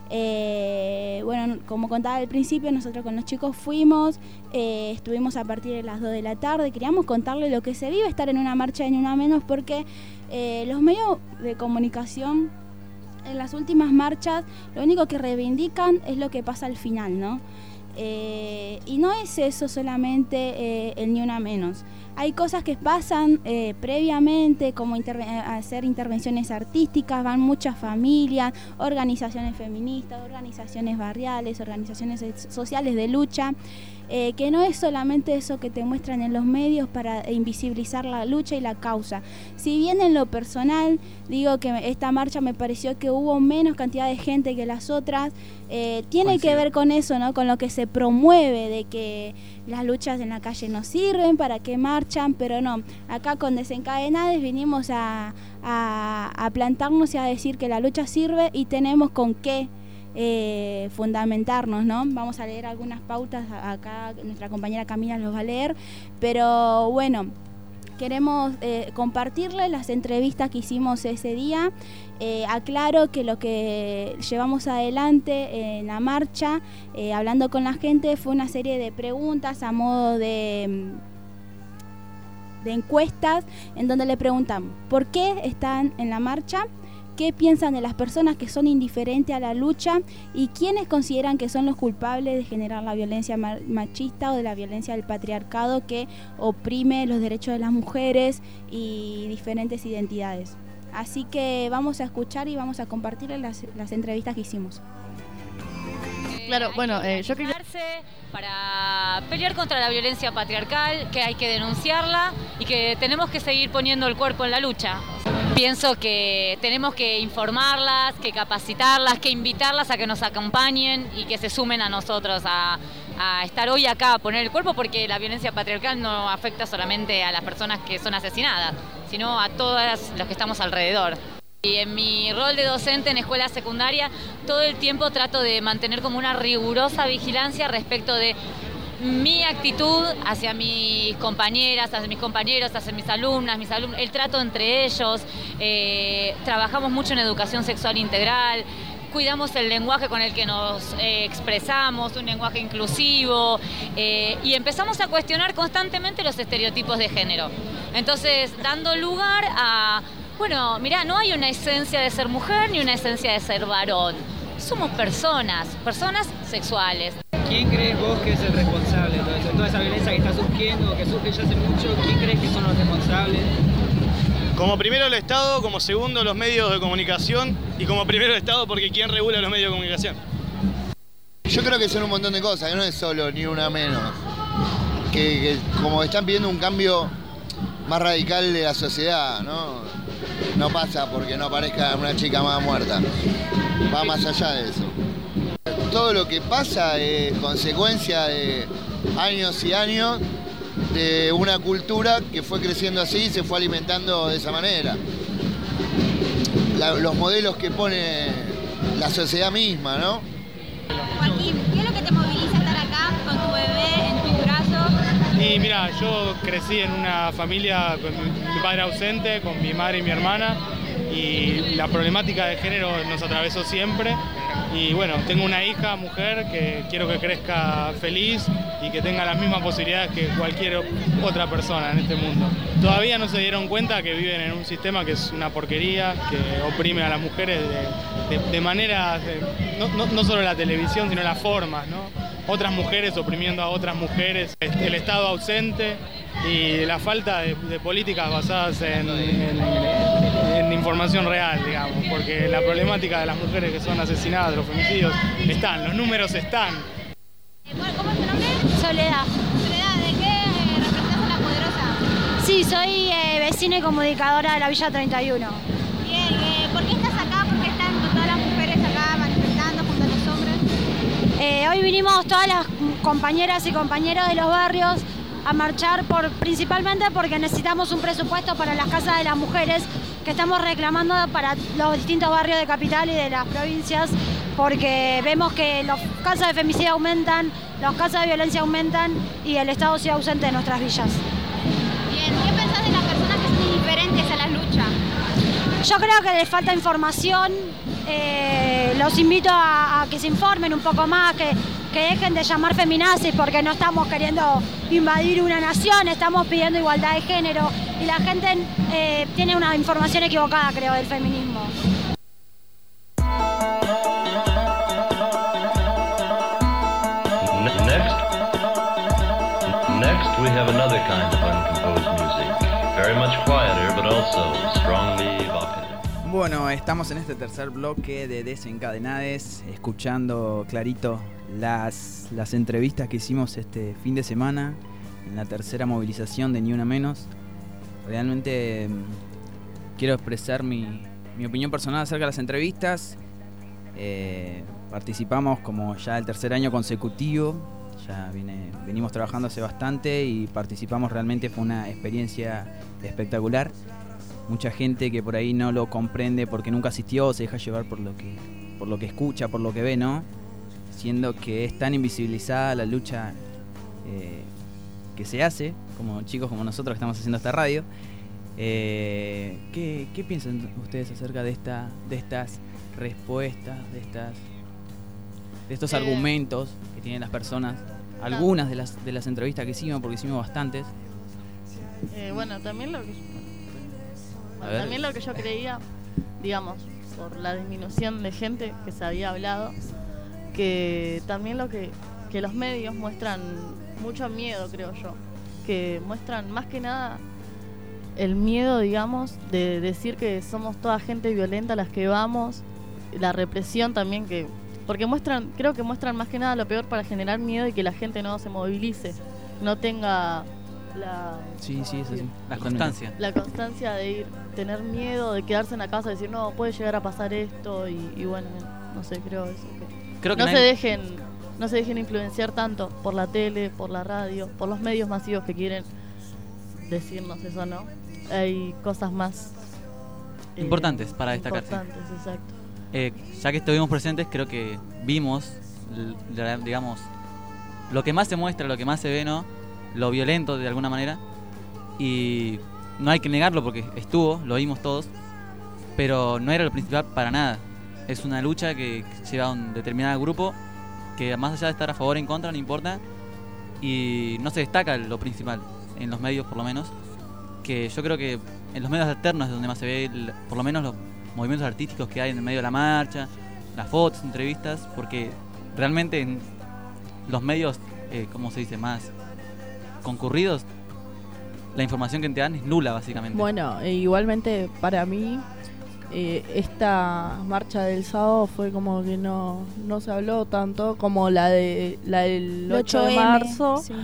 Speaker 7: Eh, bueno, como contaba al principio, nosotros con los chicos fuimos, eh, estuvimos a partir de las dos de la tarde, queríamos contarles lo que se vive estar en una marcha de Ni Una Menos, porque eh, los medios de comunicación en las últimas marchas lo único que reivindican es lo que pasa al final, ¿no? Eh, y no es eso solamente eh, el Ni Una Menos. Hay cosas que pasan eh, previamente, como interve- hacer intervenciones artísticas, van muchas familias, organizaciones feministas, organizaciones barriales, organizaciones sociales de lucha, eh, que no es solamente eso que te muestran en los medios para invisibilizar la lucha y la causa. Si bien en lo personal digo que esta marcha me pareció que hubo menos cantidad de gente que las otras, eh, tiene Coincido. que ver con eso, ¿no?, con lo que se promueve, de que las luchas en la calle no sirven, para qué marchan, pero no. Acá con Desencadenadas vinimos a, a, a plantarnos y a decir que la lucha sirve y tenemos con qué eh, fundamentarnos, ¿no? Vamos a leer algunas pautas acá, nuestra compañera Camila los va a leer, pero bueno, queremos eh, compartirles las entrevistas que hicimos ese día. Eh, aclaro que lo que llevamos adelante en la marcha, eh, hablando con la gente, fue una serie de preguntas a modo de, de encuestas, en donde le preguntamos por qué están en la marcha, qué piensan de las personas que son indiferentes a la lucha y quiénes consideran que son los culpables de generar la violencia machista o de la violencia del patriarcado que oprime los derechos de las mujeres y diferentes identidades. Así que vamos a escuchar y vamos a compartir las, las entrevistas que hicimos.
Speaker 8: Claro, bueno, eh, yo quería...
Speaker 9: para pelear contra la violencia patriarcal, que hay que denunciarla y que tenemos que seguir poniendo el cuerpo en la lucha. Pienso que tenemos que informarlas, que capacitarlas, que invitarlas a que nos acompañen y que se sumen a nosotros a, a estar hoy acá, a poner el cuerpo, porque la violencia patriarcal no afecta solamente a las personas que son asesinadas, sino a todas los que estamos alrededor. Y en mi rol de docente en escuela secundaria, todo el tiempo trato de mantener como una rigurosa vigilancia respecto de mi actitud hacia mis compañeras, hacia mis compañeros, hacia mis alumnas, mis alumnos, el trato entre ellos. Eh, trabajamos mucho en educación sexual integral, cuidamos el lenguaje con el que nos eh, expresamos, un lenguaje inclusivo, eh, y empezamos a cuestionar constantemente los estereotipos de género. Entonces, dando lugar a... Bueno, mirá, no hay una esencia de ser mujer ni una esencia de ser varón. Somos personas, personas sexuales.
Speaker 10: ¿Quién crees vos que es el responsable de todo eso? Toda esa violencia que está surgiendo, que surge ya hace mucho, ¿quién crees que son los responsables?
Speaker 14: Como primero el Estado, como segundo los medios de comunicación y como primero el Estado porque ¿quién regula los medios de comunicación?
Speaker 15: Yo creo que son un montón de cosas, que no es solo Ni Una Menos. Que, que como están pidiendo un cambio más radical de la sociedad, ¿no? No pasa porque no aparezca una chica más muerta, va más allá de eso. Todo lo que pasa es consecuencia de años y años de una cultura que fue creciendo así y se fue alimentando de esa manera. La, los modelos que pone la sociedad misma, ¿no?
Speaker 25: Joaquín, ¿qué es lo que te moviliza estar acá con tu bebé en tus brazos?
Speaker 14: Y mira, yo crecí en una familia con mi padre ausente, con mi madre y mi hermana, y la problemática de género nos atravesó siempre. Y bueno, tengo una hija, mujer, que quiero que crezca feliz y que tenga las mismas posibilidades que cualquier otra persona en este mundo. Todavía no se dieron cuenta que viven en un sistema que es una porquería, que oprime a las mujeres de, de, de maneras, de, no, no, no solo la televisión, sino las formas, ¿no? Otras mujeres oprimiendo a otras mujeres, el Estado ausente y la falta de, de políticas basadas en, en, en información real, digamos, porque la problemática de las mujeres que son asesinadas, de los femicidios, están, los números están.
Speaker 25: Bueno, ¿cómo es tu nombre?
Speaker 23: Soledad.
Speaker 25: Soledad, ¿de qué eh, representas a La Poderosa?
Speaker 23: Sí, soy eh, vecina y comunicadora de la Villa treinta y uno.
Speaker 25: Bien, eh, ¿por qué estás acá? ¿Por qué están todas las mujeres acá manifestando junto a los hombres?
Speaker 23: Eh, hoy vinimos todas las compañeras y compañeros de los barrios a marchar por, principalmente porque necesitamos un presupuesto para las casas de las mujeres que estamos reclamando para los distintos barrios de Capital y de las provincias, porque vemos que los casos de femicidio aumentan, los casos de violencia aumentan y el Estado sigue ausente de nuestras villas.
Speaker 25: Bien, ¿qué pensás de las personas que son indiferentes a la lucha?
Speaker 23: Yo creo que les falta información, eh, los invito a, a que se informen un poco más, que, que dejen de llamar feminazis porque no estamos queriendo invadir una nación, estamos pidiendo igualdad de género y la gente eh, tiene una información equivocada, creo, del feminismo.
Speaker 3: Next, next we have another kind of uncomposed music, very much quieter but also strongly evocative.
Speaker 4: Bueno, estamos en este tercer bloque de Desencadenades, escuchando clarito las, las entrevistas que hicimos este fin de semana en la tercera movilización de Ni Una Menos. Realmente mmm, quiero expresar mi, mi opinión personal acerca de las entrevistas. Eh, participamos como ya el tercer año consecutivo, ya viene, venimos trabajando hace bastante y participamos, realmente fue una experiencia espectacular. Mucha gente que por ahí no lo comprende porque nunca asistió, se deja llevar por lo que, por lo que escucha, por lo que ve, ¿no? Siendo que es tan invisibilizada la lucha eh, que se hace, como chicos como nosotros que estamos haciendo esta radio. Eh, ¿qué, ¿Qué piensan ustedes acerca de esta, de estas respuestas, de estas, de estos eh, argumentos que tienen las personas? Algunas de las de las entrevistas que hicimos, porque hicimos bastantes.
Speaker 8: Eh, bueno, también lo que bueno, también lo que yo creía, digamos, por la disminución de gente que se había hablado, que también lo que que los medios muestran mucho miedo, creo yo, que muestran más que nada el miedo, digamos, de decir que somos toda gente violenta las que vamos, la represión también, que porque muestran, creo que muestran más que nada lo peor para generar miedo y que la gente no se movilice, no tenga la
Speaker 4: sí, sí, es así.
Speaker 6: La constancia.
Speaker 8: La constancia de ir, tener miedo, de quedarse en la casa, decir no, puede llegar a pasar esto y, y bueno, no sé, creo eso. Que
Speaker 6: creo que
Speaker 8: no
Speaker 6: no
Speaker 8: se
Speaker 6: hay...
Speaker 8: dejen, no se dejen influenciar tanto por la tele, por la radio, por los medios masivos que quieren decirnos eso, ¿no? Hay cosas más
Speaker 6: eh, importantes para destacar.
Speaker 8: Importantes, sí. Exacto.
Speaker 6: Eh, ya que estuvimos presentes, creo que vimos, digamos, lo que más se muestra, lo que más se ve, ¿no? Lo violento de alguna manera. Y no hay que negarlo porque estuvo, lo vimos todos, pero no era lo principal para nada. Es una lucha que lleva a un determinado grupo que más allá de estar a favor o en contra, no importa. Y no se destaca lo principal, en los medios por lo menos. Que yo creo que en los medios alternos es donde más se ve, el, por lo menos los movimientos artísticos que hay en el medio de la marcha, las fotos, entrevistas, porque realmente en los medios, eh, ¿cómo se dice?, más concurridos, la información que te dan es nula, básicamente.
Speaker 5: Bueno, e igualmente para mí, eh, esta marcha del sábado fue como que no, no se habló tanto como la de la del ocho de marzo, sí.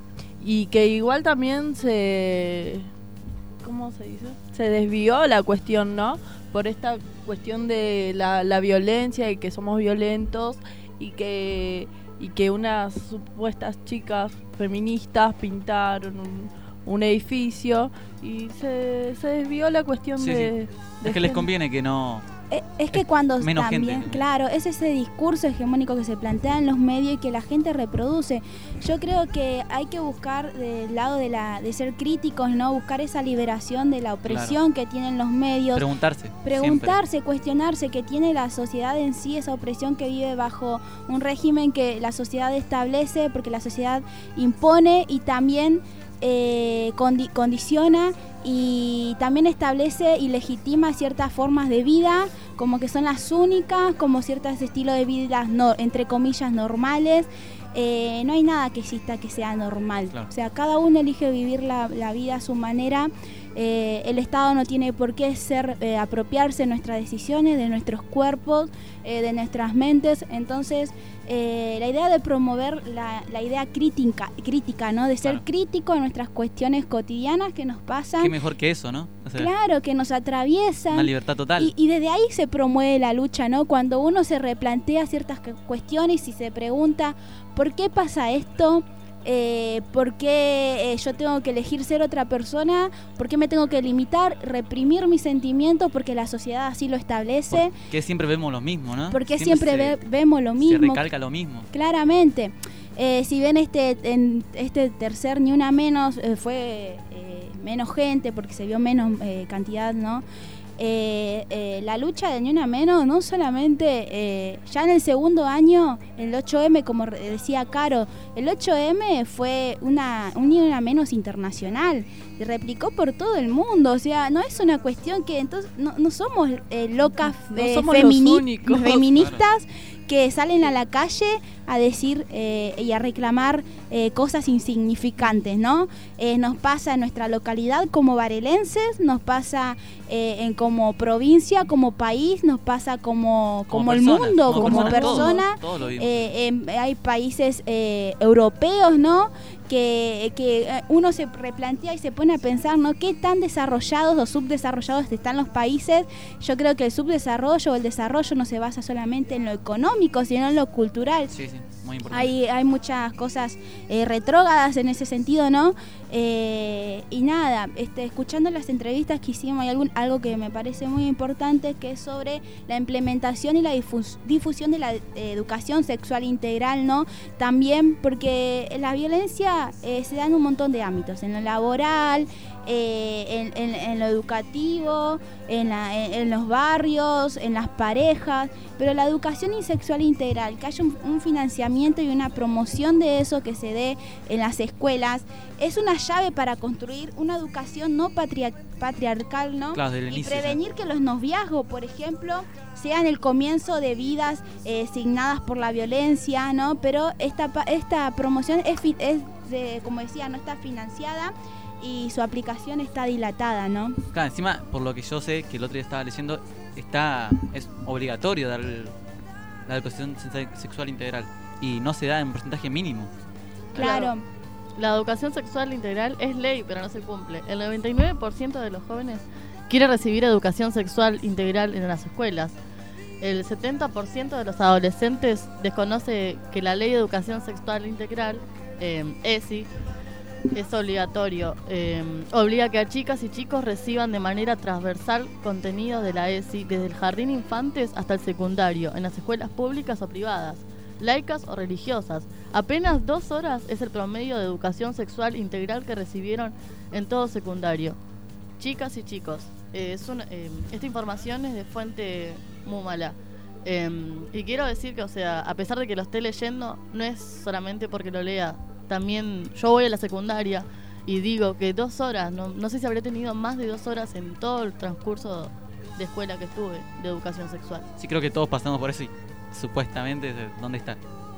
Speaker 5: Y que igual también se... ¿Cómo se dice? Se desvió la cuestión, ¿no? Por esta cuestión de la, la violencia y que somos violentos y que y que unas supuestas chicas feministas pintaron un, un edificio y se, se desvió la cuestión
Speaker 6: sí,
Speaker 5: de,
Speaker 6: sí.
Speaker 5: de
Speaker 6: es que
Speaker 5: gente.
Speaker 6: les conviene que no...
Speaker 7: Es, es que cuando
Speaker 6: menos
Speaker 7: también,
Speaker 6: gente.
Speaker 7: Claro, es ese discurso hegemónico que se plantea en los medios y que la gente reproduce. Yo creo que hay que buscar del lado de la de ser críticos, ¿no? Buscar esa liberación de la opresión
Speaker 6: Claro.
Speaker 7: que tienen los medios.
Speaker 6: Preguntarse.
Speaker 7: Preguntarse,
Speaker 6: siempre.
Speaker 7: cuestionarse que tiene la sociedad en sí, esa opresión que vive bajo un régimen que la sociedad establece, porque la sociedad impone y también eh, condi- condiciona y también establece y legitima ciertas formas de vida como que son las únicas, como ciertos estilos de vida no, entre comillas normales. Eh, no hay nada que exista que sea normal, claro. O sea, cada uno elige vivir la, la vida a su manera. Eh, el Estado no tiene por qué ser eh, apropiarse de nuestras decisiones, de nuestros cuerpos, eh, de nuestras mentes. Entonces, eh, la idea de promover la, la idea crítica, crítica, ¿no? De ser claro. crítico en nuestras cuestiones cotidianas que nos pasan.
Speaker 6: Qué mejor que eso, ¿no? O sea,
Speaker 7: claro, que nos atraviesan.
Speaker 6: Una libertad total.
Speaker 7: Y, y desde ahí se promueve la lucha, ¿no? Cuando uno se replantea ciertas cuestiones y se pregunta ¿por qué pasa esto? Eh, ¿Por qué eh, yo tengo que elegir ser otra persona? ¿Por qué me tengo que limitar, reprimir mis sentimientos porque la sociedad así lo establece?
Speaker 6: Porque siempre vemos lo mismo, ¿no?
Speaker 7: Porque siempre, siempre ve, vemos lo mismo.
Speaker 6: Se recalca lo mismo.
Speaker 7: Claramente. Eh, si ven este, en este tercer Ni Una Menos, eh, fue eh, menos gente porque se vio menos eh, cantidad, ¿no? Eh, eh, la lucha de Ni Una Menos, no solamente eh, ya en el segundo año, el ocho eme, como decía Caro, el ocho eme fue una, un Ni Una Menos internacional, se replicó por todo el mundo, o sea, no es una cuestión que entonces no, no somos eh, locas
Speaker 5: no
Speaker 7: eh,
Speaker 5: somos
Speaker 7: femini-
Speaker 5: los únicos.
Speaker 7: feministas que salen a la calle a decir eh, y a reclamar eh, cosas insignificantes, ¿no? Eh, nos pasa en nuestra localidad como barelenses, nos pasa eh, en como provincia, como país, nos pasa como, como, como el persona, mundo, como, como persona. Todo, todo eh, eh, hay países eh, europeos, ¿no? Que, que uno se replantea y se pone a pensar, ¿no? ¿Qué tan desarrollados o subdesarrollados están los países? Yo creo que el subdesarrollo o el desarrollo no se basa solamente en lo económico, sino en lo cultural.
Speaker 6: Sí, sí, muy importante.
Speaker 7: Hay, hay muchas cosas eh, retrógradas en ese sentido, ¿no? Eh, y nada, este, escuchando las entrevistas que hicimos, hay algún, algo que me parece muy importante, que es sobre la implementación y la difus, difusión de la eh, educación sexual integral, ¿no? También porque la violencia eh, se da en un montón de ámbitos, en lo laboral, eh, en, en, en lo educativo, en, la, en, en los barrios, en las parejas, pero la educación y sexual integral, que haya un, un financiamiento y una promoción de eso que se dé en las escuelas, es una llave para construir una educación no patria, patriarcal, ¿no?
Speaker 6: Claro, del
Speaker 7: y
Speaker 6: inicio,
Speaker 7: prevenir
Speaker 6: ¿sí?
Speaker 7: que los noviazgos, por ejemplo, sean el comienzo de vidas eh, signadas por la violencia, ¿no? Pero esta, esta promoción es, es de, como decía, no está financiada y su aplicación está dilatada, ¿no?
Speaker 6: Claro, encima, por lo que yo sé, que el otro día estaba leyendo, está es obligatorio dar el, la educación sexual integral y no se da en un porcentaje mínimo.
Speaker 7: Claro.
Speaker 8: claro. La educación sexual integral es ley, pero no se cumple. El noventa y nueve por ciento de los jóvenes quiere recibir educación sexual integral en las escuelas. El setenta por ciento de los adolescentes desconoce que la ley de educación sexual integral, eh, E S I, es obligatorio. Eh, obliga a que a chicas y chicos reciban de manera transversal contenidos de la E S I desde el jardín infantes hasta el secundario, en las escuelas públicas o privadas, laicas o religiosas. Apenas dos horas es el promedio de educación sexual integral que recibieron en todo secundario. Chicas y chicos, eh, es una, eh, esta información es de fuente muy mala. Eh, y quiero decir que, o sea, a pesar de que lo esté leyendo, no es solamente porque lo lea. También yo voy a la secundaria y digo que dos horas, no, no sé si habré tenido más de dos horas en todo el transcurso de escuela que estuve, de educación sexual.
Speaker 6: Sí, creo que todos pasamos por eso y supuestamente, ¿dónde está?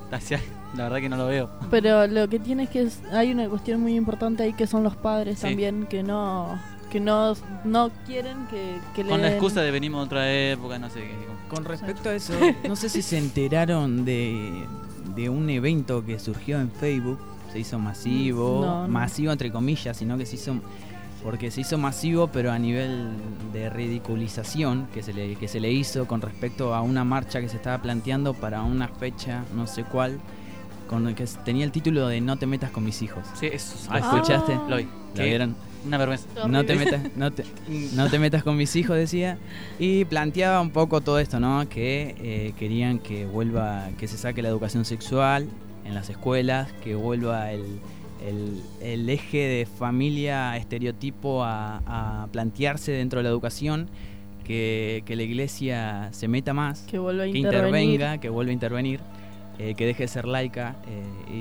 Speaker 6: La verdad que no lo veo.
Speaker 5: Pero lo que tiene es que es, hay una cuestión muy importante ahí que son los padres sí. también, que no que no, no quieren que, que le
Speaker 6: Con la
Speaker 5: den...
Speaker 6: excusa de venimos de otra época, no sé qué.
Speaker 4: Con respecto a eso, no sé si se enteraron de, de un evento que surgió en Facebook, se hizo masivo,
Speaker 5: no, no.
Speaker 4: masivo entre comillas, sino que se hizo... Porque se hizo masivo, pero a nivel de ridiculización que se le que se le hizo con respecto a una marcha que se estaba planteando para una fecha, no sé cuál, con el que tenía el título de No te metas con mis hijos.
Speaker 6: Sí, eso.
Speaker 4: ¿Lo escuchaste?
Speaker 6: Ah, lo vi.
Speaker 4: ¿Lo vieron?
Speaker 6: Una vergüenza.
Speaker 4: No te metas, no te, no te metas con mis hijos, decía. Y planteaba un poco todo esto, ¿no? Que eh, querían que vuelva, que se saque la educación sexual en las escuelas, que vuelva el El, el eje de familia estereotipo a, a plantearse dentro de la educación, que, que la iglesia se meta más,
Speaker 5: que, vuelva a
Speaker 4: que intervenga, que vuelva a intervenir, eh, que deje de ser laica. Eh,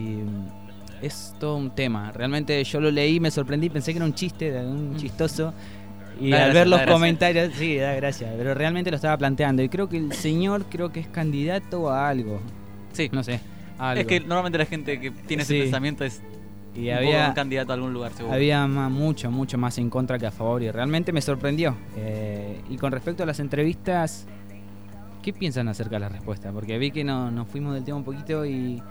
Speaker 4: y es todo un tema. Realmente yo lo leí, me sorprendí, pensé que era un chiste, un chistoso. Y da al gracia, ver los comentarios, gracia. sí, da gracia, pero realmente lo estaba planteando. Y creo que el señor creo que es candidato a algo.
Speaker 6: Sí.
Speaker 4: No sé, a algo.
Speaker 6: Es que normalmente la gente que tiene ese sí. pensamiento es...
Speaker 4: Y
Speaker 6: un
Speaker 4: había
Speaker 6: un candidato a algún lugar, seguro.
Speaker 4: Había más, mucho, mucho más en contra que a favor y realmente me sorprendió. Eh, y con respecto a las entrevistas, ¿qué piensan acerca de la respuesta? Porque vi que no, nos fuimos del tema un poquito y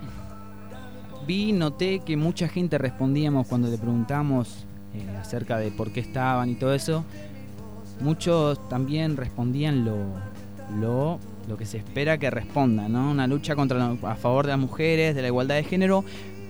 Speaker 4: vi, noté que mucha gente respondíamos cuando le preguntamos eh, acerca de por qué estaban y todo eso. Muchos también respondían lo, lo, lo que se espera que respondan, ¿no? Una lucha contra la, a favor de las mujeres, de la igualdad de género.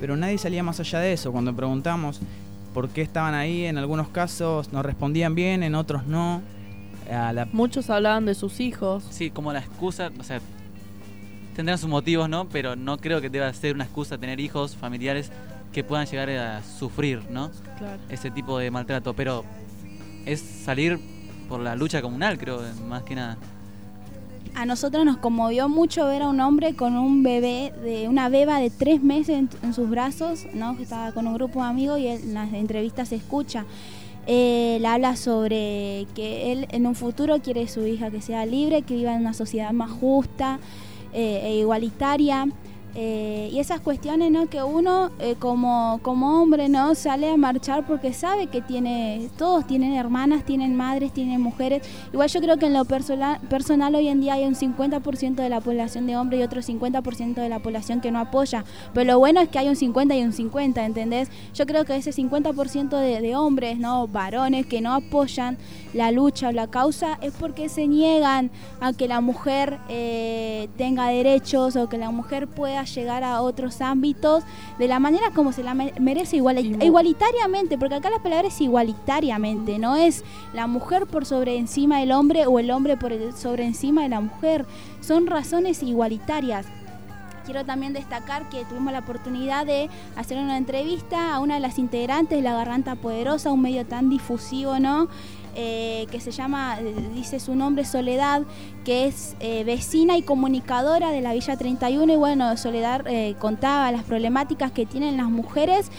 Speaker 4: pero nadie salía más allá de eso. Cuando preguntamos por qué estaban ahí, en algunos casos nos respondían bien, en otros no. A la...
Speaker 5: Muchos hablaban de sus hijos.
Speaker 6: Sí, como la excusa, o sea, tendrán sus motivos, ¿no? Pero no creo que deba ser una excusa tener hijos, familiares que puedan llegar a sufrir, ¿no?
Speaker 5: Claro.
Speaker 6: Ese tipo de maltrato, pero es salir por la lucha comunal, creo, más que nada.
Speaker 7: A nosotros nos conmovió mucho ver a un hombre con un bebé, de una beba de tres meses en, en sus brazos, ¿no? Que estaba con un grupo de amigos y él, en las entrevistas se escucha. Él habla sobre que él en un futuro quiere su hija que sea libre, que viva en una sociedad más justa eh, e igualitaria. Eh, y esas cuestiones, ¿no? Que uno eh, como, como hombre, ¿no? Sale a marchar porque sabe que tiene, todos tienen hermanas, tienen madres, tienen mujeres. Igual yo creo que en lo personal, personal hoy en día hay un cincuenta por ciento de la población de hombres y otro cincuenta por ciento de la población que no apoya. Pero lo bueno es que hay un cincuenta y un cincuenta, ¿entendés? Yo creo que ese cincuenta por ciento de, de hombres, ¿no? Varones que no apoyan la lucha o la causa es porque se niegan a que la mujer eh, tenga derechos o que la mujer pueda llegar a otros ámbitos de la manera como se la merece, igual, igualitariamente, porque acá la palabra es igualitariamente, no es la mujer por sobre encima del hombre o el hombre por el, sobre encima de la mujer, son razones igualitarias. Quiero también destacar que tuvimos la oportunidad de hacer una entrevista a una de las integrantes de La Garganta Poderosa, un medio tan difusivo, ¿no? Eh, que se llama, dice su nombre, Soledad, que es eh, vecina y comunicadora de la Villa treinta y uno, y bueno, Soledad eh, contaba las problemáticas que tienen las mujeres,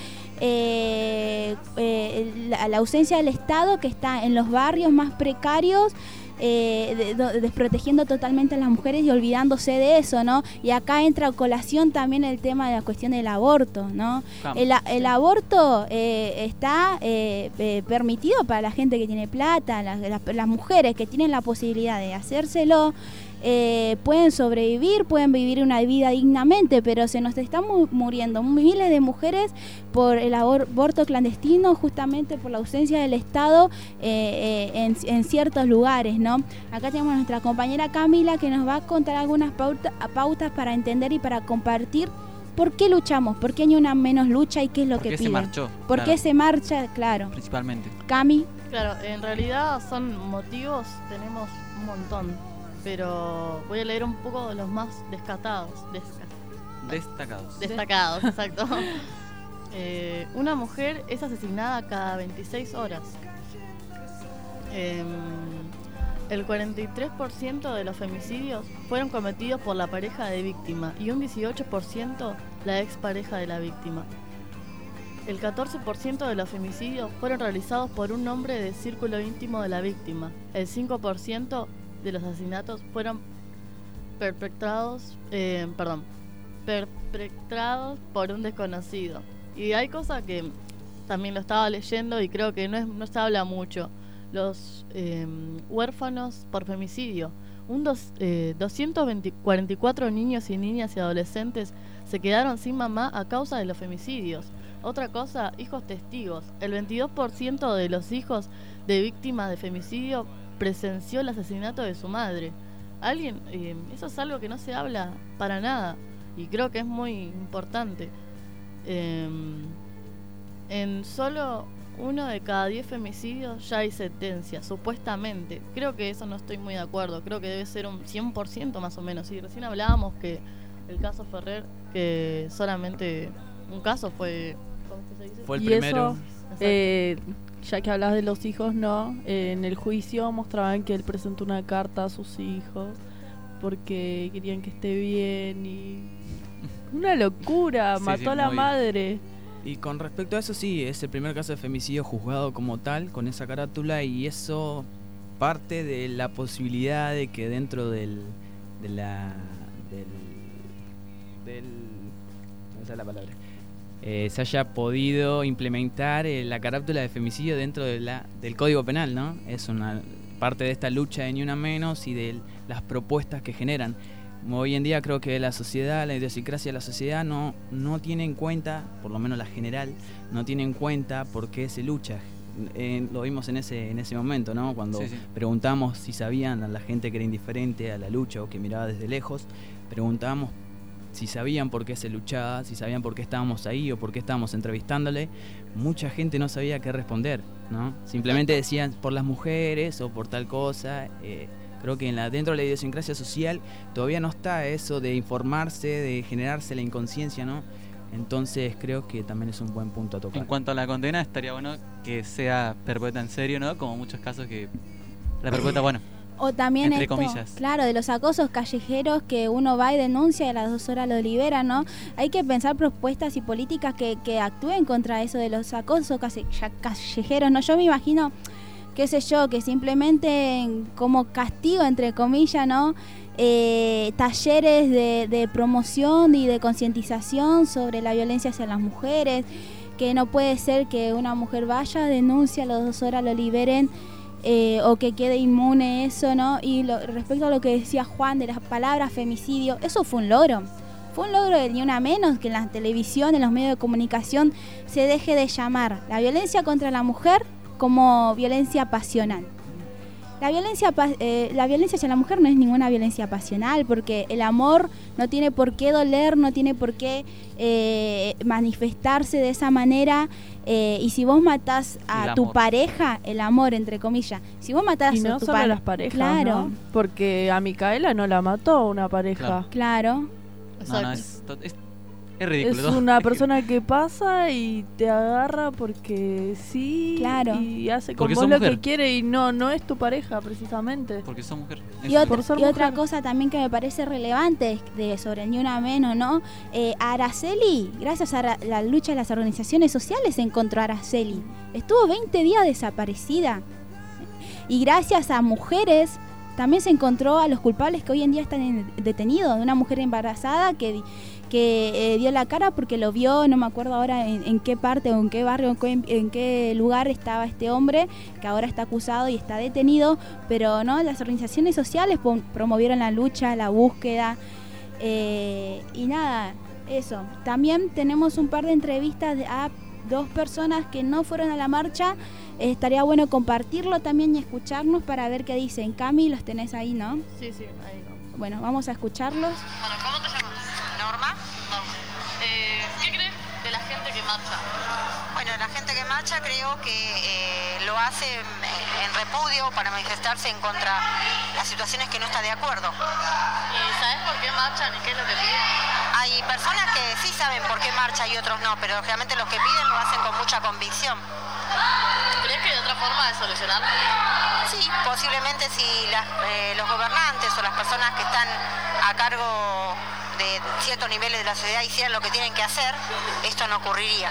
Speaker 7: eh, eh, la, la ausencia del Estado que está en los barrios más precarios, Eh, de, de, desprotegiendo totalmente a las mujeres y olvidándose de eso, ¿no? Y acá entra a colación también el tema de la cuestión del aborto, ¿no? El, el aborto eh, está eh, eh, permitido para la gente que tiene plata, las, las, las mujeres que tienen la posibilidad de hacérselo. Eh, pueden sobrevivir, pueden vivir una vida dignamente, pero se nos están mu- muriendo miles de mujeres por el abor- aborto clandestino, justamente por la ausencia del Estado eh, eh, en, en ciertos lugares, ¿no? Acá tenemos a nuestra compañera Camila que nos va a contar algunas pauta- pautas para entender y para compartir por qué luchamos, por qué Ni Una Menos lucha y qué es lo
Speaker 6: ¿Por
Speaker 7: que
Speaker 6: qué
Speaker 7: pide.
Speaker 6: se marchó?
Speaker 7: ¿Por
Speaker 6: Claro.
Speaker 7: qué se marcha? Claro.
Speaker 6: Principalmente.
Speaker 7: Cami.
Speaker 8: Claro, en realidad son motivos, tenemos un montón. Pero voy a leer un poco de los más descatados. Desca-
Speaker 6: Destacados.
Speaker 8: Destacados, exacto. Eh, una mujer es asesinada cada veintiséis horas. Eh, el cuarenta y tres por ciento de los femicidios fueron cometidos por la pareja de víctima y un dieciocho por ciento la expareja de la víctima. El catorce por ciento de los femicidios fueron realizados por un hombre del círculo íntimo de la víctima. El cinco por ciento de los asesinatos fueron perpetrados, eh, perdón, perpetrados por un desconocido. Y hay cosas que también lo estaba leyendo y creo que no, es, no se habla mucho. Los eh, huérfanos por femicidio. Un dos, eh, doscientos cuarenta y cuatro niños y niñas y adolescentes se quedaron sin mamá a causa de los femicidios. Otra cosa, hijos testigos. El veintidós por ciento de los hijos de víctimas de femicidio presenció el asesinato de su madre. Alguien, eh, eso es algo que no se habla para nada y creo que es muy importante. Eh, en solo uno de cada diez femicidios ya hay sentencia, supuestamente. Creo que eso no estoy muy de acuerdo, creo que debe ser un cien por ciento más o menos. Y recién hablábamos que el caso Ferrer, que solamente un caso fue... ¿Cómo se dice?
Speaker 4: Fue el
Speaker 5: y
Speaker 4: primero.
Speaker 5: Eso, eh, ya que hablas de los hijos, no, eh, en el juicio mostraban que él presentó una carta a sus hijos porque querían que esté bien y una locura,
Speaker 4: Sí,
Speaker 5: mató
Speaker 4: sí,
Speaker 5: a la
Speaker 4: muy-
Speaker 5: madre.
Speaker 4: Y con respecto a eso, sí, es el primer caso de femicidio juzgado como tal, con esa carátula, y eso parte de la posibilidad de que dentro del... de la... del... del no me sale la palabra. Eh, se haya podido implementar eh, la carátula de femicidio dentro de la, del Código Penal, ¿no? Es una parte de esta lucha de Ni Una Menos y de las propuestas que generan. Como hoy en día creo que la sociedad, la idiosincrasia de la sociedad no, no tiene en cuenta, por lo menos la general, no tiene en cuenta por qué se lucha. Eh, lo vimos en ese, en ese momento, ¿no? Cuando
Speaker 6: Sí, sí.
Speaker 4: preguntamos si sabían a la gente que era indiferente a la lucha o que miraba desde lejos, preguntábamos si sabían por qué se luchaba, si sabían por qué estábamos ahí o por qué estábamos entrevistándole, mucha gente no sabía qué responder, ¿no? Simplemente decían por las mujeres o por tal cosa. Eh, creo que en la, dentro de la idiosincrasia social todavía no está eso de informarse, de generarse la inconsciencia, ¿no? Entonces creo que también es un buen punto a tocar.
Speaker 6: En cuanto a la condena, estaría bueno que sea perpetua en serio, ¿no? Como muchos casos que la perpetua, bueno,
Speaker 7: O también
Speaker 6: entre
Speaker 7: esto,
Speaker 6: comillas.
Speaker 7: claro, de los acosos callejeros que uno va y denuncia y a las dos horas lo libera, ¿no? Hay que pensar propuestas y políticas que, que actúen contra eso de los acosos calle- callejeros, ¿no? Yo me imagino, qué sé yo, que simplemente como castigo, entre comillas, ¿no? Eh, talleres de, de promoción y de concientización sobre la violencia hacia las mujeres, que no puede ser que una mujer vaya, denuncia, a las dos horas lo liberen. Eh, o que quede inmune eso, ¿no? Y lo, respecto a lo que decía Juan de las palabras femicidio, eso fue un logro. Fue un logro de ni una menos que en la televisión, en los medios de comunicación, se deje de llamar la violencia contra la mujer como violencia pasional. La violencia, eh, la violencia hacia la mujer no es ninguna violencia pasional, porque el amor no tiene por qué doler, no tiene por qué eh, manifestarse de esa manera. Eh, y si vos matás a tu pareja, el amor, entre comillas, si vos matás
Speaker 5: y no
Speaker 7: a tu
Speaker 5: solo
Speaker 7: pareja,
Speaker 5: las parejas,
Speaker 7: claro,
Speaker 5: ¿no? Porque a Micaela no la mató una pareja.
Speaker 7: Claro.
Speaker 6: No, no, es, es, es ridículo.
Speaker 5: Es una persona que pasa y te agarra porque sí,
Speaker 7: claro,
Speaker 5: y hace con
Speaker 6: Porque
Speaker 5: vos
Speaker 6: sos
Speaker 5: lo
Speaker 6: mujer.
Speaker 5: que quiere y no no es tu pareja precisamente.
Speaker 6: Porque sos mujer.
Speaker 7: Y, otra, y otra cosa también que me parece relevante de sobre el Ni Una Menos, ¿no? Eh, Araceli, gracias a la lucha de las organizaciones sociales, se encontró a Araceli. Estuvo veinte días desaparecida. Y gracias a mujeres también se encontró a los culpables que hoy en día están en, detenidos. Una mujer embarazada que, que eh, dio la cara porque lo vio, no me acuerdo ahora en, en qué parte o en qué barrio, en qué, en qué lugar estaba este hombre, que ahora está acusado y está detenido, pero no, las organizaciones sociales promovieron la lucha, la búsqueda, eh, y nada, eso. También tenemos un par de entrevistas a dos personas que no fueron a la marcha. Eh, estaría bueno compartirlo también y escucharnos para ver qué dicen. Cami, los tenés ahí, ¿no?
Speaker 8: Sí, sí, ahí no.
Speaker 7: Bueno, vamos a escucharlos.
Speaker 8: Bueno, ¿cómo te llamas? Norma. Norma. Eh, ¿Qué crees de la gente que marcha?
Speaker 11: Bueno, la gente que marcha creo que eh, lo hace en repudio para manifestarse en contra de las situaciones que no está de acuerdo.
Speaker 8: ¿Y sabes por qué marchan y qué es lo que piden?
Speaker 11: Hay personas que sí saben por qué marcha y otros no, pero generalmente los que piden lo hacen con mucha convicción.
Speaker 8: ¿Crees que hay otra forma de solucionarlo?
Speaker 11: Sí, posiblemente si las, eh, los gobernantes o las personas que están a cargo de ciertos niveles de la sociedad hicieran lo que tienen que hacer, esto no ocurriría.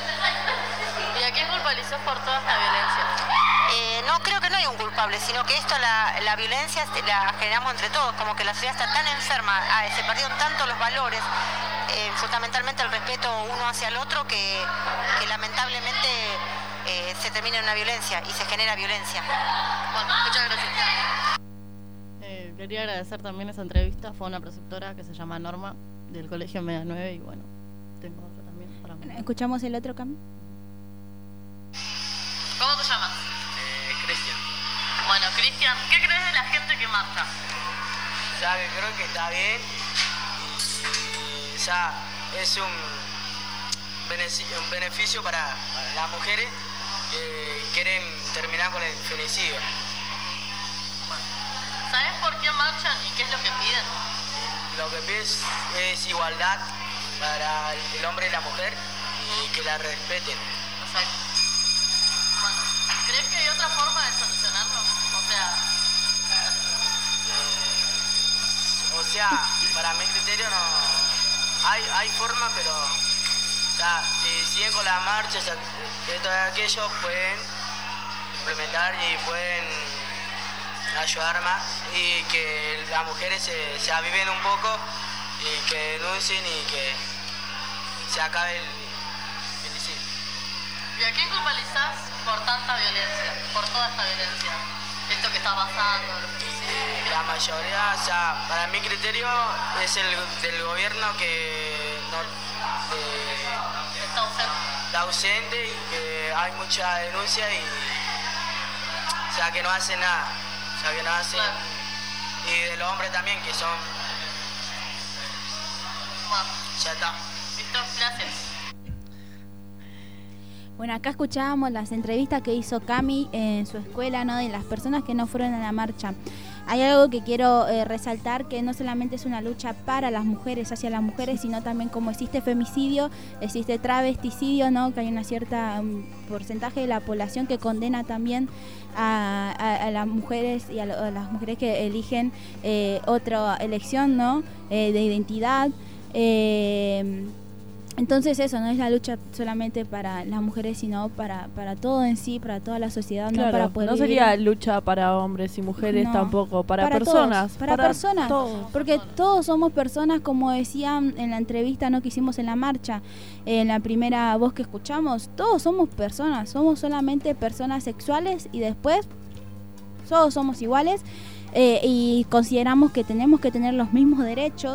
Speaker 8: ¿Y a quién culpabilizás por toda esta violencia?
Speaker 11: Eh, no, creo que no hay un culpable, sino que esto, la, la violencia la generamos entre todos, como que la sociedad está tan enferma, ah, se perdieron tanto los valores, eh, fundamentalmente el respeto uno hacia el otro, que, que lamentablemente eh, se termina en una violencia y se genera violencia.
Speaker 8: Bueno, muchas gracias. Eh, quería agradecer también esa entrevista, fue una preceptora que se llama Norma, del Colegio Media nueve, y bueno, tengo otra también para mí.
Speaker 7: ¿Escuchamos el otro, Cami?
Speaker 8: ¿Cómo te llamas?
Speaker 12: Eh, Cristian.
Speaker 8: Bueno, Cristian, ¿qué crees de la gente que marcha?
Speaker 12: Ya que creo que está bien y ya es un beneficio, un beneficio para, para las mujeres que quieren terminar con el femicidio.
Speaker 8: ¿Sabes por qué marchan y qué es lo que piden?
Speaker 12: Lo que piden es, es igualdad para el hombre y la mujer y que la respeten.
Speaker 8: Exacto. Bueno, ¿crees que hay otra forma de solucionarlo? O sea...
Speaker 12: Eh, o sea, para mi criterio no... Hay, hay forma, pero... O sea, si siguen con la marcha, o sea, esto y aquello, pueden implementar y pueden ayudar más y que las mujeres se, se aviven un poco y que denuncien y que se acabe el femicidio.
Speaker 8: ¿Y a quién culpabilizás por tanta violencia, por toda esta violencia? Esto que está pasando.
Speaker 12: Eh, la mayoría, o sea, para mi criterio es el del gobierno que no eh,
Speaker 8: está ausente.
Speaker 12: Está ausente y que hay mucha denuncia y o sea que no hacen nada. O sea que no hacen. Claro. Y de los hombres también que son.
Speaker 8: Bueno,
Speaker 12: ya está.
Speaker 8: ¿Listo? Gracias.
Speaker 7: Bueno, acá escuchábamos las entrevistas que hizo Cami en su escuela, ¿no? De las personas que no fueron a la marcha. Hay algo que quiero eh, resaltar, que no solamente es una lucha para las mujeres, hacia las mujeres, sino también como existe femicidio, existe travesticidio, ¿no? Que hay una cierta um, porcentaje de la población que condena también a, a, a las mujeres y a, lo, a las mujeres que eligen eh, otra elección, ¿no? Eh, de identidad. Eh, Entonces eso, no es la lucha solamente para las mujeres, sino para, para todo en sí, para toda la sociedad,
Speaker 5: claro,
Speaker 7: no para poder
Speaker 5: no
Speaker 7: vivir.
Speaker 5: sería lucha para hombres y mujeres
Speaker 7: No,
Speaker 5: tampoco, para,
Speaker 7: para
Speaker 5: personas.
Speaker 7: todos, para, para personas, todos. Porque todos somos personas, como decían en la entrevista, ¿no? Que hicimos en la marcha, en la primera voz que escuchamos, todos somos personas, somos solamente personas sexuales y después todos somos iguales eh, y consideramos que tenemos que tener los mismos derechos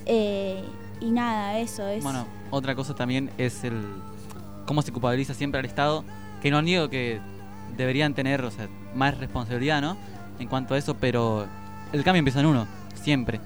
Speaker 7: eh, y nada, eso es...
Speaker 6: Bueno, otra cosa también es el cómo se culpabiliza siempre al Estado, que no niego que deberían tener, o sea, más responsabilidad, ¿no? En cuanto a eso, pero el cambio empieza en uno, siempre.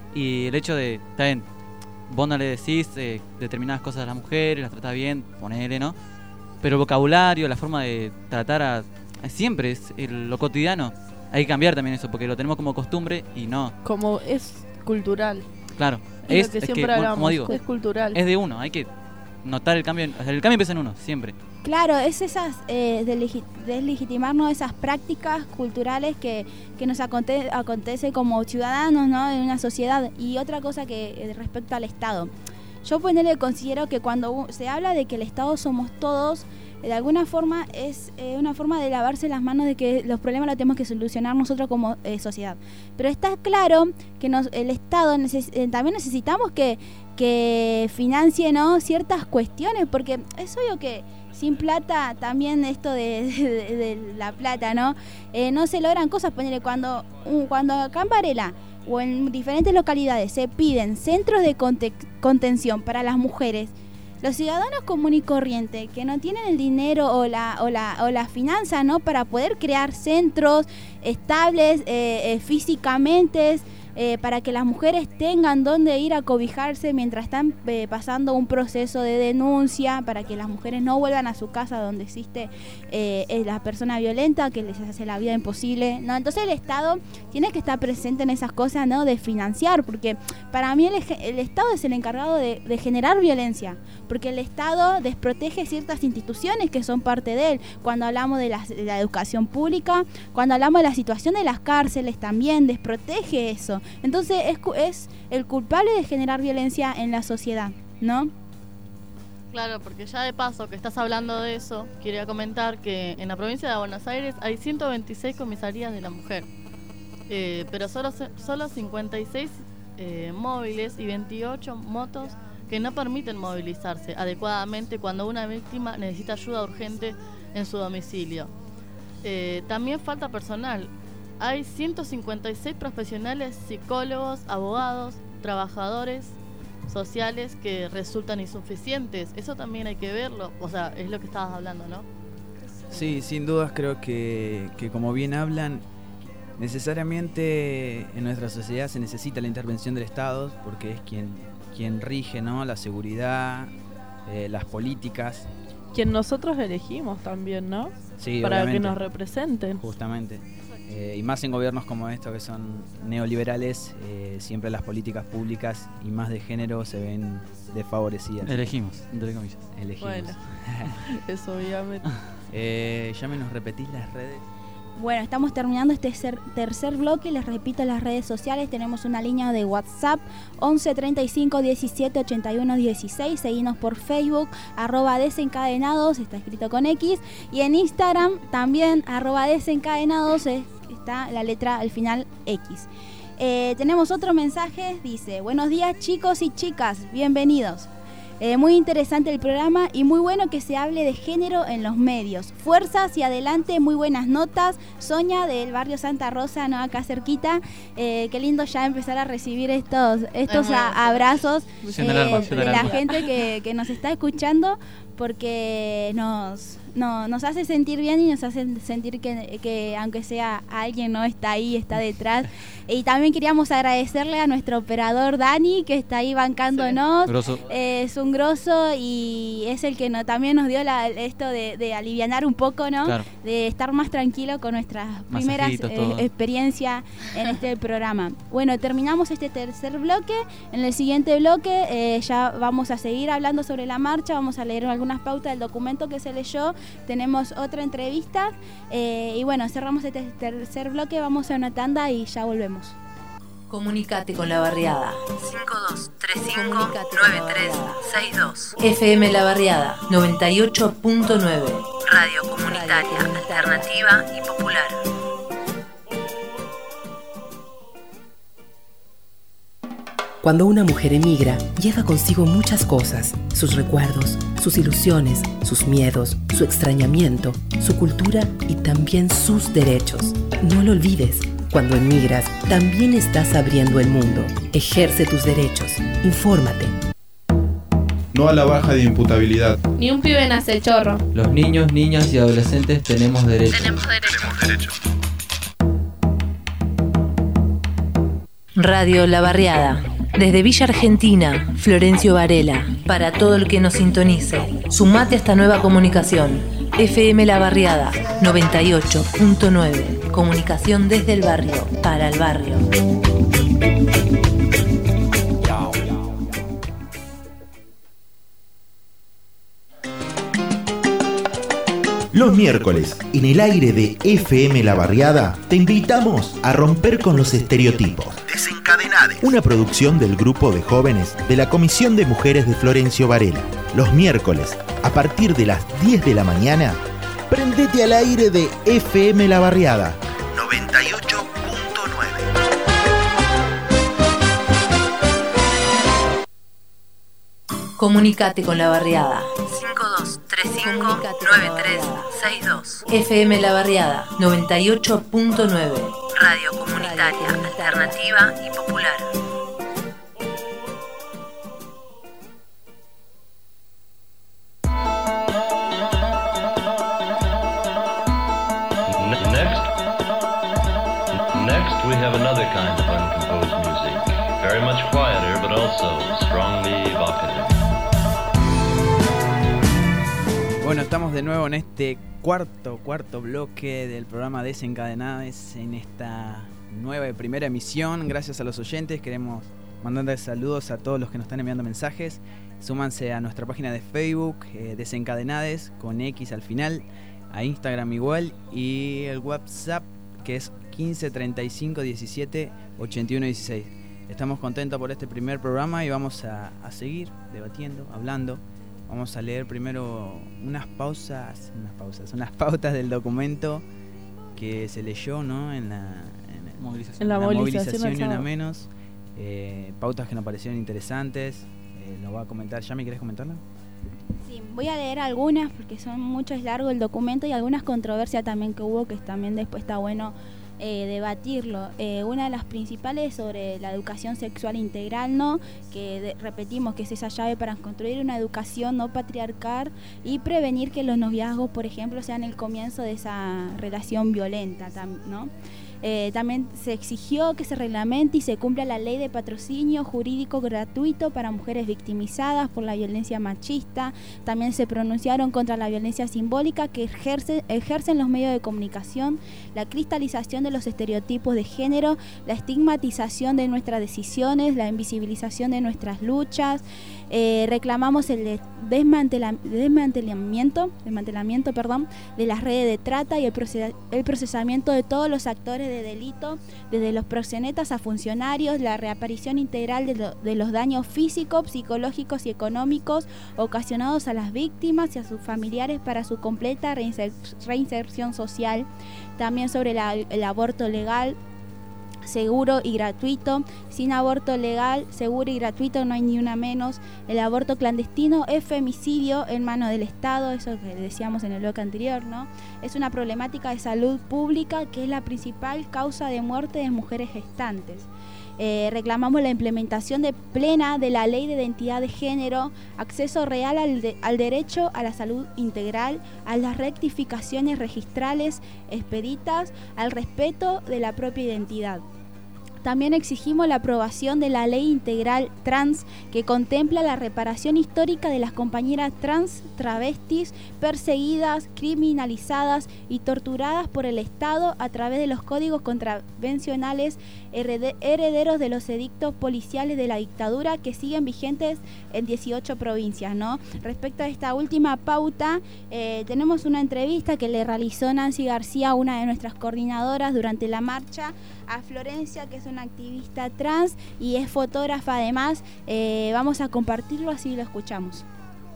Speaker 6: Y el hecho de, está bien, vos no le decís eh, determinadas cosas a las mujeres, las tratás bien, ponele, ¿no? Pero el vocabulario, la forma de tratar a, a siempre, es el, lo cotidiano. Hay que cambiar también eso, porque lo tenemos como costumbre y no.
Speaker 5: Como es cultural.
Speaker 6: Claro.
Speaker 5: Es,
Speaker 6: Es,
Speaker 5: lo que
Speaker 6: es
Speaker 5: siempre
Speaker 6: que, bueno,
Speaker 5: hablamos,
Speaker 6: como digo,
Speaker 5: es cultural.
Speaker 6: Es de uno, hay que notar el cambio. O sea, el cambio empieza en uno, siempre.
Speaker 7: Claro, es esas, eh, delegi- deslegitimarnos esas prácticas culturales que, que nos aconte- acontece como ciudadanos, ¿no? En una sociedad. Y otra cosa que eh, respecto al Estado. Yo ponele, considero que cuando se habla de que el Estado somos todos, de alguna forma es eh, una forma de lavarse las manos de que los problemas los tenemos que solucionar nosotros como eh, sociedad. Pero está claro que nos, el Estado neces- eh, también necesitamos que, que financie, ¿no? Ciertas cuestiones, porque es obvio que sin plata también esto de, de, de la plata, ¿no? Eh, no se logran cosas. Ponele, cuando, uh, cuando acá en Varela o en diferentes localidades se piden centros de conte- contención para las mujeres, los ciudadanos comunes y corrientes que no tienen el dinero o la o la o la finanza, ¿no? Para poder crear centros estables eh, eh, físicamente, eh, para que las mujeres tengan dónde ir a cobijarse mientras están eh, pasando un proceso de denuncia, para que las mujeres no vuelvan a su casa donde existe eh, la persona violenta que les hace la vida imposible, ¿no? Entonces el Estado tiene que estar presente en esas cosas, ¿no? De financiar, porque para mí el, el Estado es el encargado de, de generar violencia, porque el Estado desprotege ciertas instituciones que son parte de él. Cuando hablamos de la, de la educación pública, cuando hablamos de la situación de las cárceles, también desprotege eso. Entonces es, es el culpable de generar violencia en la sociedad, ¿no?
Speaker 8: Claro, porque ya de paso que estás hablando de eso, quería comentar que en la provincia de Buenos Aires hay ciento veintiséis comisarías de la mujer, eh, pero solo, solo cincuenta y seis eh, móviles y veintiocho motos que no permiten movilizarse adecuadamente cuando una víctima necesita ayuda urgente en su domicilio. Eh, también falta personal. Hay ciento cincuenta y seis profesionales, psicólogos, abogados, trabajadores sociales que resultan insuficientes. Eso también hay que verlo. O sea, es lo que estabas hablando, ¿no?
Speaker 4: Sí, sin dudas creo que, que como bien hablan, necesariamente en nuestra sociedad se necesita la intervención del Estado porque es quien, quien rige, ¿no? La seguridad, eh, las políticas.
Speaker 5: Quien nosotros elegimos también, ¿no?
Speaker 4: Sí,
Speaker 5: para
Speaker 4: obviamente.
Speaker 5: que nos representen.
Speaker 4: Justamente. Eh, y más en gobiernos como estos que son neoliberales, eh, siempre las políticas públicas y más de género se ven desfavorecidas.
Speaker 6: Elegimos, entre comillas.
Speaker 4: Elegimos.
Speaker 5: Bueno, eso obviamente.
Speaker 4: eh, ya me nos repetís las redes.
Speaker 7: Bueno, estamos terminando este tercer, tercer bloque. Les repito las redes sociales. Tenemos una línea de WhatsApp once treinta y cinco diecisiete ochenta y uno dieciséis. Seguinos por Facebook, arroba desencadenados, está escrito con X. Y en Instagram también, arroba desencadenados, está la letra al final X. Eh, tenemos otro mensaje, dice: buenos días chicos y chicas, bienvenidos. Eh, muy interesante el programa y muy bueno que se hable de género en los medios. Fuerza hacia adelante, muy buenas notas. Sonia del barrio Santa Rosa, ¿no? Acá cerquita. Eh, qué lindo ya empezar a recibir estos, estos a, abrazos eh, de la gente que, que nos está escuchando. porque nos, no, nos hace sentir bien y nos hace sentir que, que aunque sea alguien no está ahí, está detrás. Y también queríamos agradecerle a nuestro operador Dani, que está ahí bancándonos.
Speaker 6: Grosso.
Speaker 7: Eh, es un grosso y es el que no, también nos dio la, esto de, de alivianar un poco, ¿no?
Speaker 6: Claro.
Speaker 7: De estar más tranquilo con nuestras primeras eh, experiencias en este programa. Bueno, terminamos este tercer bloque. En el siguiente bloque eh, ya vamos a seguir hablando sobre la marcha, vamos a leer algunas pautas del documento que se leyó, tenemos otra entrevista eh, y bueno, cerramos este tercer bloque, vamos a una tanda y ya volvemos.
Speaker 1: Comunicate con la barriada.
Speaker 13: cinco dos tres cinco nueve tres seis dos.
Speaker 1: F M La Barriada noventa y ocho punto nueve.
Speaker 13: Radio comunitaria, alternativa y popular.
Speaker 16: Cuando una mujer emigra, lleva consigo muchas cosas: sus recuerdos, sus ilusiones, sus miedos, su extrañamiento, su cultura y también sus derechos. No lo olvides. Cuando emigras, también estás abriendo el mundo. Ejerce tus derechos. Infórmate.
Speaker 21: No a la baja de imputabilidad.
Speaker 20: Ni un pibe nace chorro.
Speaker 17: Los niños, niñas y adolescentes tenemos derechos.
Speaker 20: Tenemos derecho.
Speaker 21: Tenemos derecho.
Speaker 1: Radio La Barriada. Desde Villa Argentina, Florencio Varela. Para todo el que nos sintonice, sumate a esta nueva comunicación. F M La Barriada noventa y ocho punto nueve. Comunicación desde el barrio, para el barrio.
Speaker 2: Los miércoles, en el aire de F M La Barriada, te invitamos a romper con los estereotipos. Desencadenade. Una producción del grupo de jóvenes de la Comisión de Mujeres de Florencio Varela. Los miércoles, a partir de las diez de la mañana, prendete al aire de F M La Barriada noventa y ocho punto nueve.
Speaker 1: Comunicate con la barriada.
Speaker 13: cinco dos tres cinco nueve tres seis dos.
Speaker 1: F M La Barriada noventa y ocho punto nueve.
Speaker 13: Radio comunitaria, alternativa y popular.
Speaker 3: Next, we have another kind of uncomposed music, very much quieter, but also strongly evocative.
Speaker 4: Bueno, estamos de nuevo en este cuarto, cuarto bloque del programa Desencadenadas, en esta nueva y primera emisión. Gracias a los oyentes, queremos mandarles saludos a todos los que nos están enviando mensajes. Súmanse a nuestra página de Facebook, eh, Desencadenades, con X al final, a Instagram igual, y el WhatsApp, que es quince treinta y cinco diecisiete ochenta y uno dieciséis. Estamos contentos por este primer programa y vamos a, a seguir debatiendo, hablando. Vamos a leer primero unas pausas, unas pausas, unas pautas del documento que se leyó, ¿no? En la, en el,
Speaker 6: movilización,
Speaker 5: en la
Speaker 4: la
Speaker 5: movilización,
Speaker 4: movilización y una menos. Eh, pautas que nos parecieron interesantes. Eh, lo va a comentar. ¿Yami, querés comentarla?
Speaker 7: Sí, voy a leer algunas porque son mucho, es largo el documento, y algunas controversias también que hubo, que también después está bueno eh, debatirlo. Eh, una de las principales es sobre la educación sexual integral, ¿no? Que de, repetimos que es esa llave para construir una educación no patriarcal y prevenir que los noviazgos, por ejemplo, sean el comienzo de esa relación violenta, ¿no? Eh, también se exigió que se reglamente y se cumpla la ley de patrocinio jurídico gratuito para mujeres victimizadas por la violencia machista. También se pronunciaron contra la violencia simbólica que ejerce, ejercen los medios de comunicación, la cristalización de los estereotipos de género, la estigmatización de nuestras decisiones, la invisibilización de nuestras luchas. Eh, reclamamos el desmantela, desmantelamiento, desmantelamiento perdón, de las redes de trata y el, proces, el procesamiento de todos los actores de delito, desde los proxenetas a funcionarios, la reaparición integral de, lo, de los daños físicos, psicológicos y económicos ocasionados a las víctimas y a sus familiares para su completa reinser, reinserción social. También sobre la, el aborto legal, seguro y gratuito. Sin aborto legal, seguro y gratuito no hay ni una menos. El aborto clandestino es femicidio en manos del Estado, eso que decíamos en el bloque anterior, ¿no? Es una problemática de salud pública que es la principal causa de muerte de mujeres gestantes. Eh, reclamamos la implementación de plena de la Ley de Identidad de Género, acceso real al, de, al derecho a la salud integral, a las rectificaciones registrales expeditas, al respeto de la propia identidad. También exigimos la aprobación de la Ley Integral Trans, que contempla la reparación histórica de las compañeras trans, travestis, perseguidas, criminalizadas y torturadas por el Estado a través de los códigos contravencionales herederos de los edictos policiales de la dictadura que siguen vigentes en dieciocho provincias, ¿no? Respecto a esta última pauta, eh, tenemos una entrevista que le realizó Nancy García, una de nuestras coordinadoras, durante la marcha, a Florencia, que es una activista trans y es fotógrafa además. Eh, vamos a compartirlo, así lo escuchamos.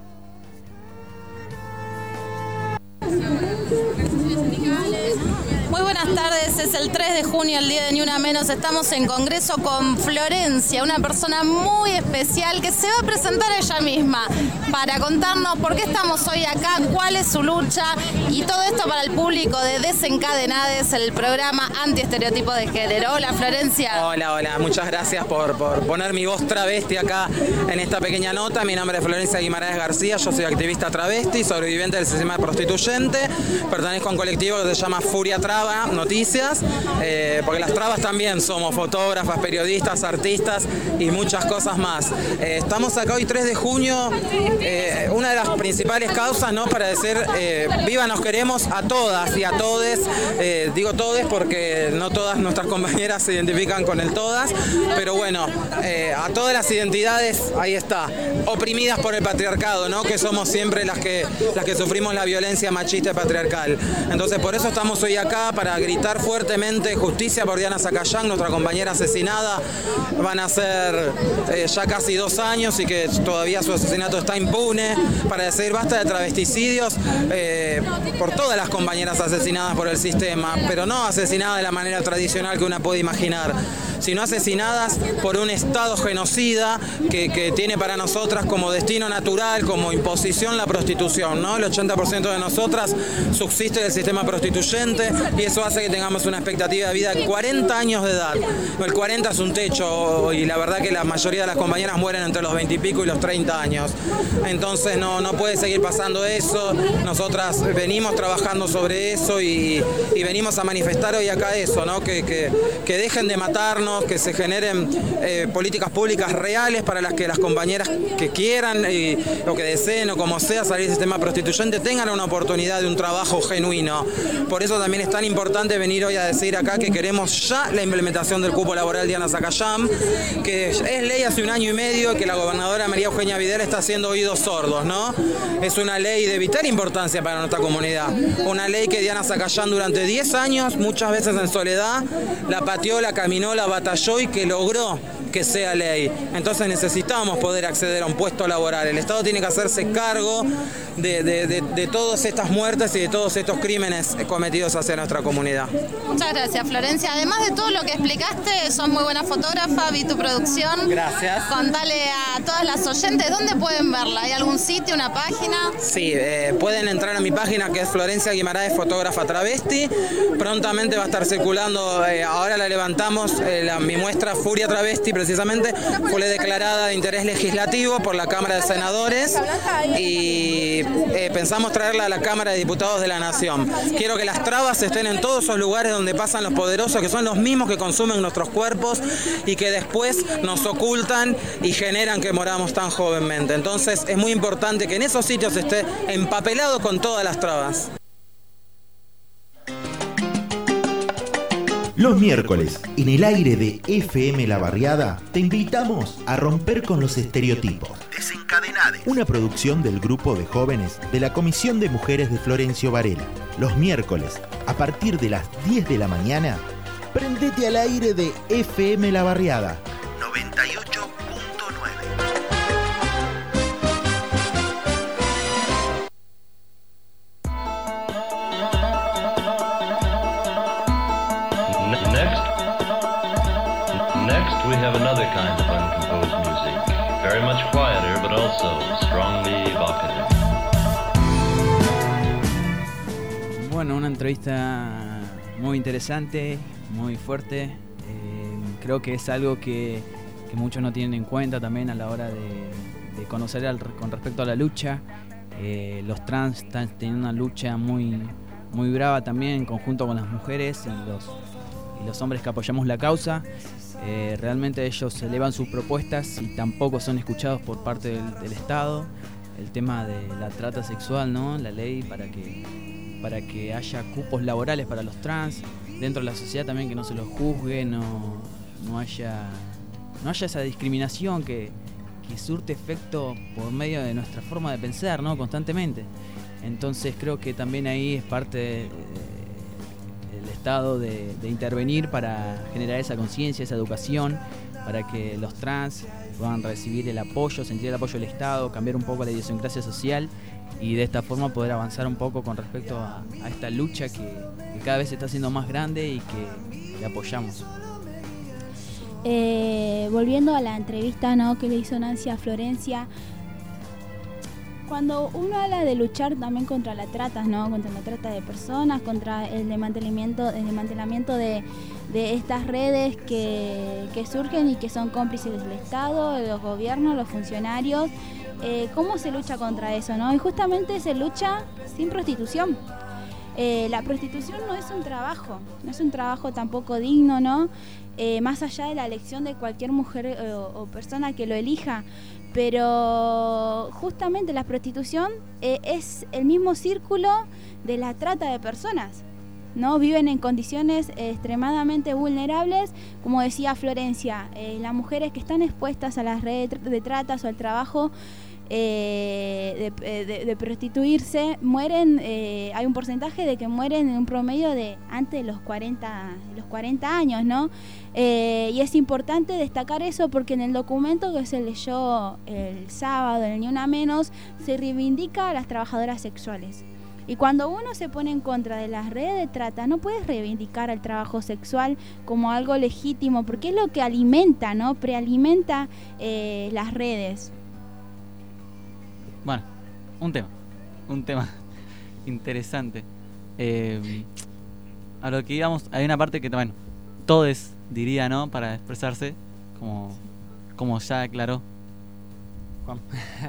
Speaker 9: Muy buenas tardes, es el tres de junio, el día de Ni Una Menos. Estamos en Congreso con Florencia, una persona muy especial que se va a presentar ella misma para contarnos por qué estamos hoy acá, cuál es su lucha y todo esto para el público de Desencadenades, el programa anti-estereotipo de género. Hola, Florencia.
Speaker 18: Hola, hola, muchas gracias por, por poner mi voz travesti acá en esta pequeña nota. Mi nombre es Florencia Guimaraes García, yo soy activista travesti, sobreviviente del sistema prostituyente, pertenezco a un colectivo que se llama Furia Traba Noticias, eh, porque las trabas también somos fotógrafas, periodistas, artistas y muchas cosas más. Eh, estamos acá hoy tres de junio, eh, una de las principales causas, ¿no?, para decir eh, viva nos queremos a todas y a todes, eh, digo todes porque no todas nuestras compañeras se identifican con el todas, pero bueno, eh, a todas las identidades, ahí está, oprimidas por el patriarcado, ¿no?, que somos siempre las que, las que sufrimos la violencia machista y patriarcal. Entonces por eso estamos hoy acá, para gritar fuertemente justicia por Diana Zacayán, nuestra compañera asesinada. Van a ser eh, ya casi dos años y que todavía su asesinato está impune, para decir basta de travesticidios eh, por todas las compañeras asesinadas por el sistema, pero no asesinadas de la manera tradicional que una puede imaginar, sino asesinadas por un Estado genocida que, que tiene para nosotras como destino natural, como imposición, la prostitución, ¿no? El ochenta por ciento de nosotras subsiste del sistema prostituyente y eso hace que tengamos una expectativa de vida de cuarenta años de edad. El cuarenta es un techo y la verdad que la mayoría de las compañeras mueren entre los veinte y pico y los treinta años. Entonces no, no puede seguir pasando eso. Nosotras venimos trabajando sobre eso y, y venimos a manifestar hoy acá eso, ¿no? Que, que, que dejen de matarnos, que se generen eh, políticas públicas reales para las que las compañeras que quieran y, o que deseen o como sea salir del sistema prostituyente tengan una oportunidad de un trabajo genuino. Por eso también es tan importante venir hoy a decir acá que queremos ya la implementación del cupo laboral Diana Zacayán, que es ley hace un año y medio y que la gobernadora María Eugenia Vidal está haciendo oídos sordos, ¿no? Es una ley de vital importancia para nuestra comunidad. Una ley que Diana Zacayán durante diez años, muchas veces en soledad, la pateó, la caminó, la batalló y que logró que sea ley. Entonces necesitamos poder acceder a un puesto laboral. El Estado tiene que hacerse cargo de, de, de, de todas estas muertes y de todos estos crímenes cometidos hacia nuestra comunidad.
Speaker 9: Muchas gracias, Florencia. Además de todo lo que explicaste, sos muy buena fotógrafa, vi tu producción.
Speaker 18: Gracias.
Speaker 9: Contale a todas las oyentes, ¿dónde pueden verla? ¿Hay algún sitio, una página?
Speaker 18: Sí, eh, pueden entrar a mi página que es Florencia Guimaraes Fotógrafa Travesti. Prontamente va a estar circulando, eh, ahora la levantamos, eh, la, mi muestra Furia Travesti precisamente fue declarada de interés legislativo por la Cámara de Senadores y eh, pensamos traerla a la Cámara de Diputados de la Nación. Quiero que las trabas estén en todos esos lugares donde pasan los poderosos, que son los mismos que consumen nuestros cuerpos y que después nos ocultan y generan que moramos tan jovenmente. Entonces es muy importante que en esos sitios esté empapelado con todas las trabas.
Speaker 2: Los miércoles, en el aire de F M La Barriada, te invitamos a romper con los estereotipos. Desencadenades. Una producción del grupo de jóvenes de la Comisión de Mujeres de Florencio Varela. Los miércoles, a partir de las diez de la mañana, prendete al aire de F M La Barriada noventa y ocho punto nueve.
Speaker 3: We have another kind of uncomposed music, very much quieter but also strongly evocative.
Speaker 4: Bueno, una entrevista muy interesante, muy fuerte. Eh, creo que es algo que, que muchos no tienen en cuenta también a la hora de, de conocer al, con respecto a la lucha. Eh, los trans están teniendo una lucha muy, muy brava también en conjunto con las mujeres y los, y los hombres que apoyamos la causa. Eh, realmente ellos elevan sus propuestas y tampoco son escuchados por parte del, del Estado. El tema de la trata sexual, ¿no? La ley para que, para que haya cupos laborales para los trans dentro de la sociedad también, que no se los juzgue, no, no haya no haya esa discriminación que, que surte efecto por medio de nuestra forma de pensar, ¿no? Constantemente. Entonces creo que también ahí es parte de, de, del Estado de, de intervenir para generar esa conciencia, esa educación, para que los trans puedan recibir el apoyo, sentir el apoyo del Estado, cambiar un poco la idiosincrasia social y de esta forma poder avanzar un poco con respecto a, a esta lucha que, que cada vez se está haciendo más grande y que, que apoyamos.
Speaker 7: Eh, volviendo a la entrevista, ¿no?, que le hizo Nancy a Florencia, cuando uno habla de luchar también contra la trata, ¿no?, contra la trata de personas, contra el desmantelamiento, el desmantelamiento de, de estas redes que, que surgen y que son cómplices del Estado, de los gobiernos, los funcionarios, eh, ¿cómo se lucha contra eso, no? Y justamente se lucha sin prostitución. Eh, la prostitución no es un trabajo, no es un trabajo tampoco digno, ¿no? Eh, más allá de la elección de cualquier mujer eh, o, o persona que lo elija, pero justamente la prostitución eh, es el mismo círculo de la trata de personas, ¿no? Viven en condiciones eh, extremadamente vulnerables, como decía Florencia, eh, las mujeres que están expuestas a las redes de tratas o al trabajo eh, de, de, de prostituirse, mueren, eh, hay un porcentaje de que mueren en un promedio de antes de los cuarenta, los cuarenta años, ¿no? Eh, y es importante destacar eso porque en el documento que se leyó el sábado, en el Ni Una Menos, se reivindica a las trabajadoras sexuales. Y cuando uno se pone en contra de las redes de trata, no puedes reivindicar al trabajo sexual como algo legítimo, porque es lo que alimenta, ¿no? Prealimenta eh, las redes.
Speaker 6: Bueno, un tema, un tema interesante. Eh, a lo que íbamos, hay una parte que, bueno, todos diría, ¿no?, para expresarse, como, como ya aclaró
Speaker 4: Juan.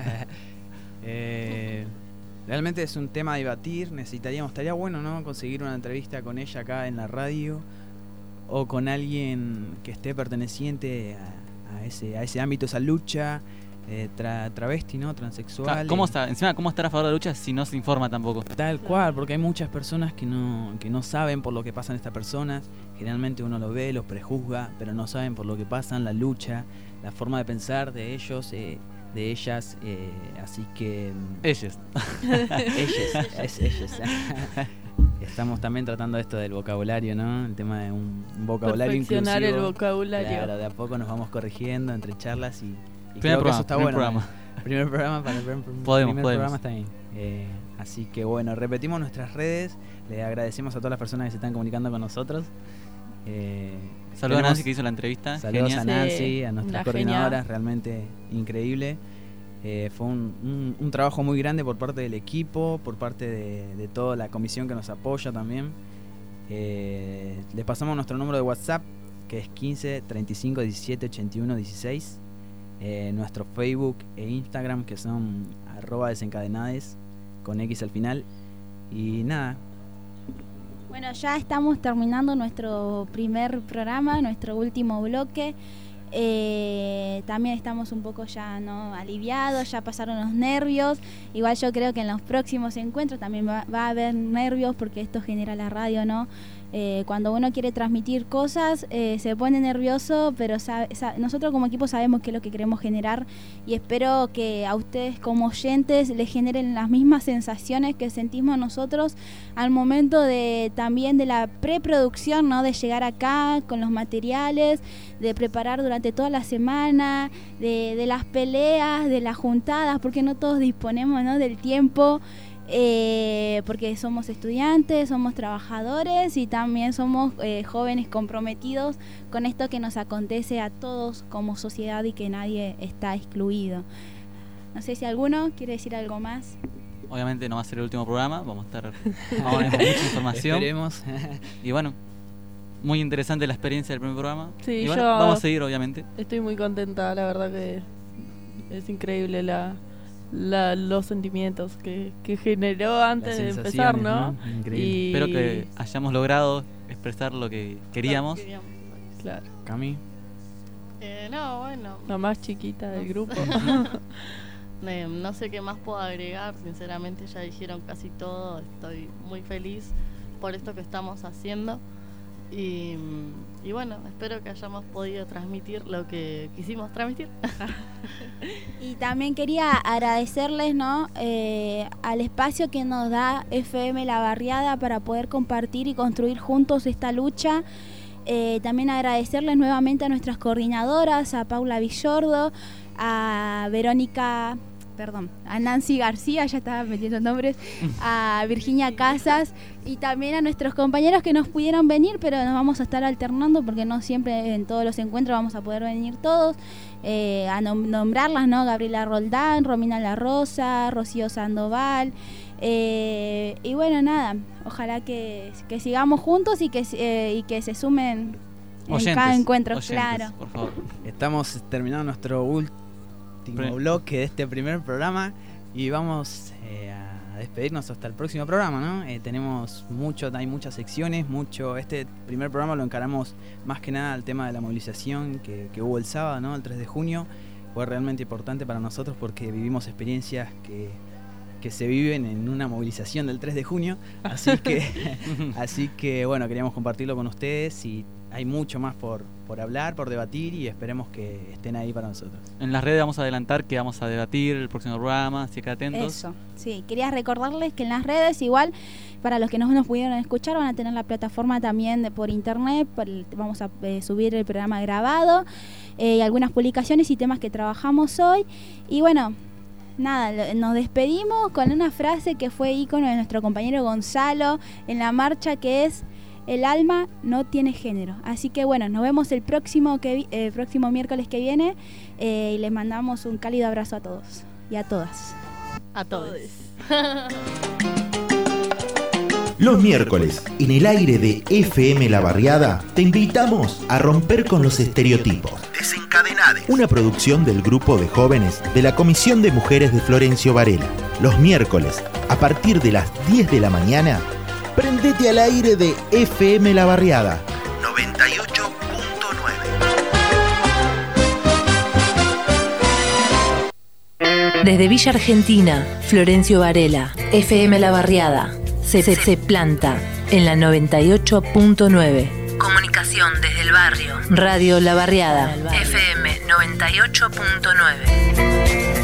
Speaker 4: eh, realmente es un tema a debatir. Necesitaríamos, estaría bueno, ¿no?, conseguir una entrevista con ella acá en la radio o con alguien que esté perteneciente a, a ese a ese ámbito, esa lucha eh, tra, travesti, ¿no?, transexual.
Speaker 6: ¿Cómo está? Encima, ¿cómo estar a favor de la lucha si no se informa tampoco?
Speaker 4: Tal cual, porque hay muchas personas que no que no saben por lo que pasan estas personas. Generalmente uno lo ve, los prejuzga, pero no saben por lo que pasan, la lucha, la forma de pensar de ellos, eh, de ellas, eh, así que...
Speaker 6: Ellas.
Speaker 4: ellas, es ellas. Estamos también tratando esto del vocabulario, ¿no? El tema de un, un vocabulario inclusivo.
Speaker 5: Perfeccionar el vocabulario.
Speaker 4: Claro, de a poco nos vamos corrigiendo entre charlas y, y
Speaker 6: primer
Speaker 4: creo
Speaker 6: programa,
Speaker 4: que eso está
Speaker 6: primer
Speaker 4: bueno.
Speaker 6: Programa.
Speaker 4: ¿no? Primer programa para el primer,
Speaker 6: podemos,
Speaker 4: primer
Speaker 6: podemos.
Speaker 4: programa está bien. Eh, así que bueno, repetimos nuestras redes, le agradecemos a todas las personas que se están comunicando con nosotros. Eh,
Speaker 6: saludos a Nancy que hizo la entrevista.
Speaker 4: Saludos
Speaker 6: Genial.
Speaker 4: a Nancy,
Speaker 5: Sí,
Speaker 4: a nuestras
Speaker 5: una
Speaker 4: coordinadoras,
Speaker 5: genial.
Speaker 4: realmente increíble. Eh, fue un, un, un trabajo muy grande por parte del equipo, por parte de, de toda la comisión que nos apoya también. Eh, les pasamos nuestro número de WhatsApp, que es quince, treinta y cinco, diecisiete, ochenta y uno, dieciséis. Eh, nuestro Facebook e Instagram, que son arroba desencadenades con X al final. Y nada.
Speaker 7: Bueno, ya estamos terminando nuestro primer programa, nuestro último bloque. Eh, también estamos un poco ya no aliviados, ya pasaron los nervios. Igual yo creo que en los próximos encuentros también va, va a haber nervios porque esto genera la radio, ¿no? Eh, cuando uno quiere transmitir cosas eh, se pone nervioso, pero sabe, sabe, nosotros como equipo sabemos qué es lo que queremos generar y espero que a ustedes como oyentes les generen las mismas sensaciones que sentimos nosotros al momento de también de la preproducción, ¿no? De llegar acá con los materiales, de preparar durante toda la semana, de, de las peleas, de las juntadas, porque no todos disponemos, ¿no?, del tiempo. Eh, porque somos estudiantes, somos trabajadores y también somos eh, jóvenes comprometidos con esto que nos acontece a todos como sociedad y que nadie está excluido. No sé si alguno quiere decir algo más.
Speaker 6: Obviamente no va a ser el último programa, vamos a estar vamos a tener mucha información.
Speaker 4: Esperemos.
Speaker 6: Y bueno, muy interesante la experiencia del primer programa.
Speaker 5: Sí,
Speaker 6: y bueno,
Speaker 5: yo
Speaker 6: vamos a seguir, obviamente.
Speaker 5: Estoy muy contenta, la verdad que es increíble la, la los sentimientos que, que generó antes de empezar, ¿no?
Speaker 6: ¿no? Increíble. Y espero que hayamos logrado expresar lo que queríamos.
Speaker 5: Claro.
Speaker 4: Cami.
Speaker 8: Eh, no, bueno.
Speaker 5: La más chiquita del grupo.
Speaker 8: eh, no sé qué más puedo agregar, sinceramente ya dijeron casi todo. Estoy muy feliz por esto que estamos haciendo. Y, y bueno, espero que hayamos podido transmitir lo que quisimos transmitir.
Speaker 7: Y también quería agradecerles, ¿no? Eh, al espacio que nos da F M La Barriada para poder compartir y construir juntos esta lucha. Eh, también agradecerles nuevamente a nuestras coordinadoras, a Paula Villordo, a Verónica... perdón, a Nancy García, ya estaba metiendo nombres, a Virginia Casas y también a nuestros compañeros que nos pudieron venir, pero nos vamos a estar alternando porque no siempre en todos los encuentros vamos a poder venir todos. Eh, a nom- nombrarlas, ¿no? Gabriela Roldán, Romina La Rosa, Rocío Sandoval. Eh, y bueno, nada, ojalá que, que sigamos juntos y que, eh, y que se sumen
Speaker 6: oyentes,
Speaker 7: en cada encuentro,
Speaker 6: oyentes,
Speaker 7: claro.
Speaker 6: Por favor.
Speaker 4: Estamos terminando nuestro último
Speaker 6: Pre-
Speaker 4: bloque de este primer programa y vamos eh, a despedirnos hasta el próximo programa, ¿no? Eh, tenemos mucho, hay muchas secciones, mucho. Este primer programa lo encaramos más que nada al tema de la movilización que, que hubo el sábado, ¿no? El tres de junio. Fue realmente importante para nosotros porque vivimos experiencias que, que se viven en una movilización del tres de junio. Así que, así que bueno, queríamos compartirlo con ustedes y hay mucho más por, por hablar, por debatir y esperemos que estén ahí para nosotros.
Speaker 6: En las redes vamos a adelantar que vamos a debatir el próximo programa, así que atentos.
Speaker 7: Eso, sí, quería recordarles que en las redes igual, para los que no nos pudieron escuchar, van a tener la plataforma también de, por internet, por el, vamos a eh, subir el programa grabado, eh, y algunas publicaciones y temas que trabajamos hoy. Y bueno, nada, nos despedimos con una frase que fue ícono de nuestro compañero Gonzalo en la marcha, que es: el alma no tiene género. Así que bueno, nos vemos el próximo, que, eh, próximo miércoles que viene eh, y les mandamos un cálido abrazo a todos y a todas.
Speaker 8: A todos.
Speaker 2: Los miércoles, en el aire de F M La Barriada, te invitamos a romper con los estereotipos. Desencadenades. Una producción del grupo de jóvenes de la Comisión de Mujeres de Florencio Varela. Los miércoles, a partir de las diez de la mañana, prendete al aire de F M La Barriada noventa y ocho punto
Speaker 1: nueve. Desde Villa Argentina, Florencio Varela, F M La Barriada, se, se, se planta en la noventa y ocho punto nueve. Comunicación desde el barrio. Radio La Barriada, F M noventa y ocho punto nueve.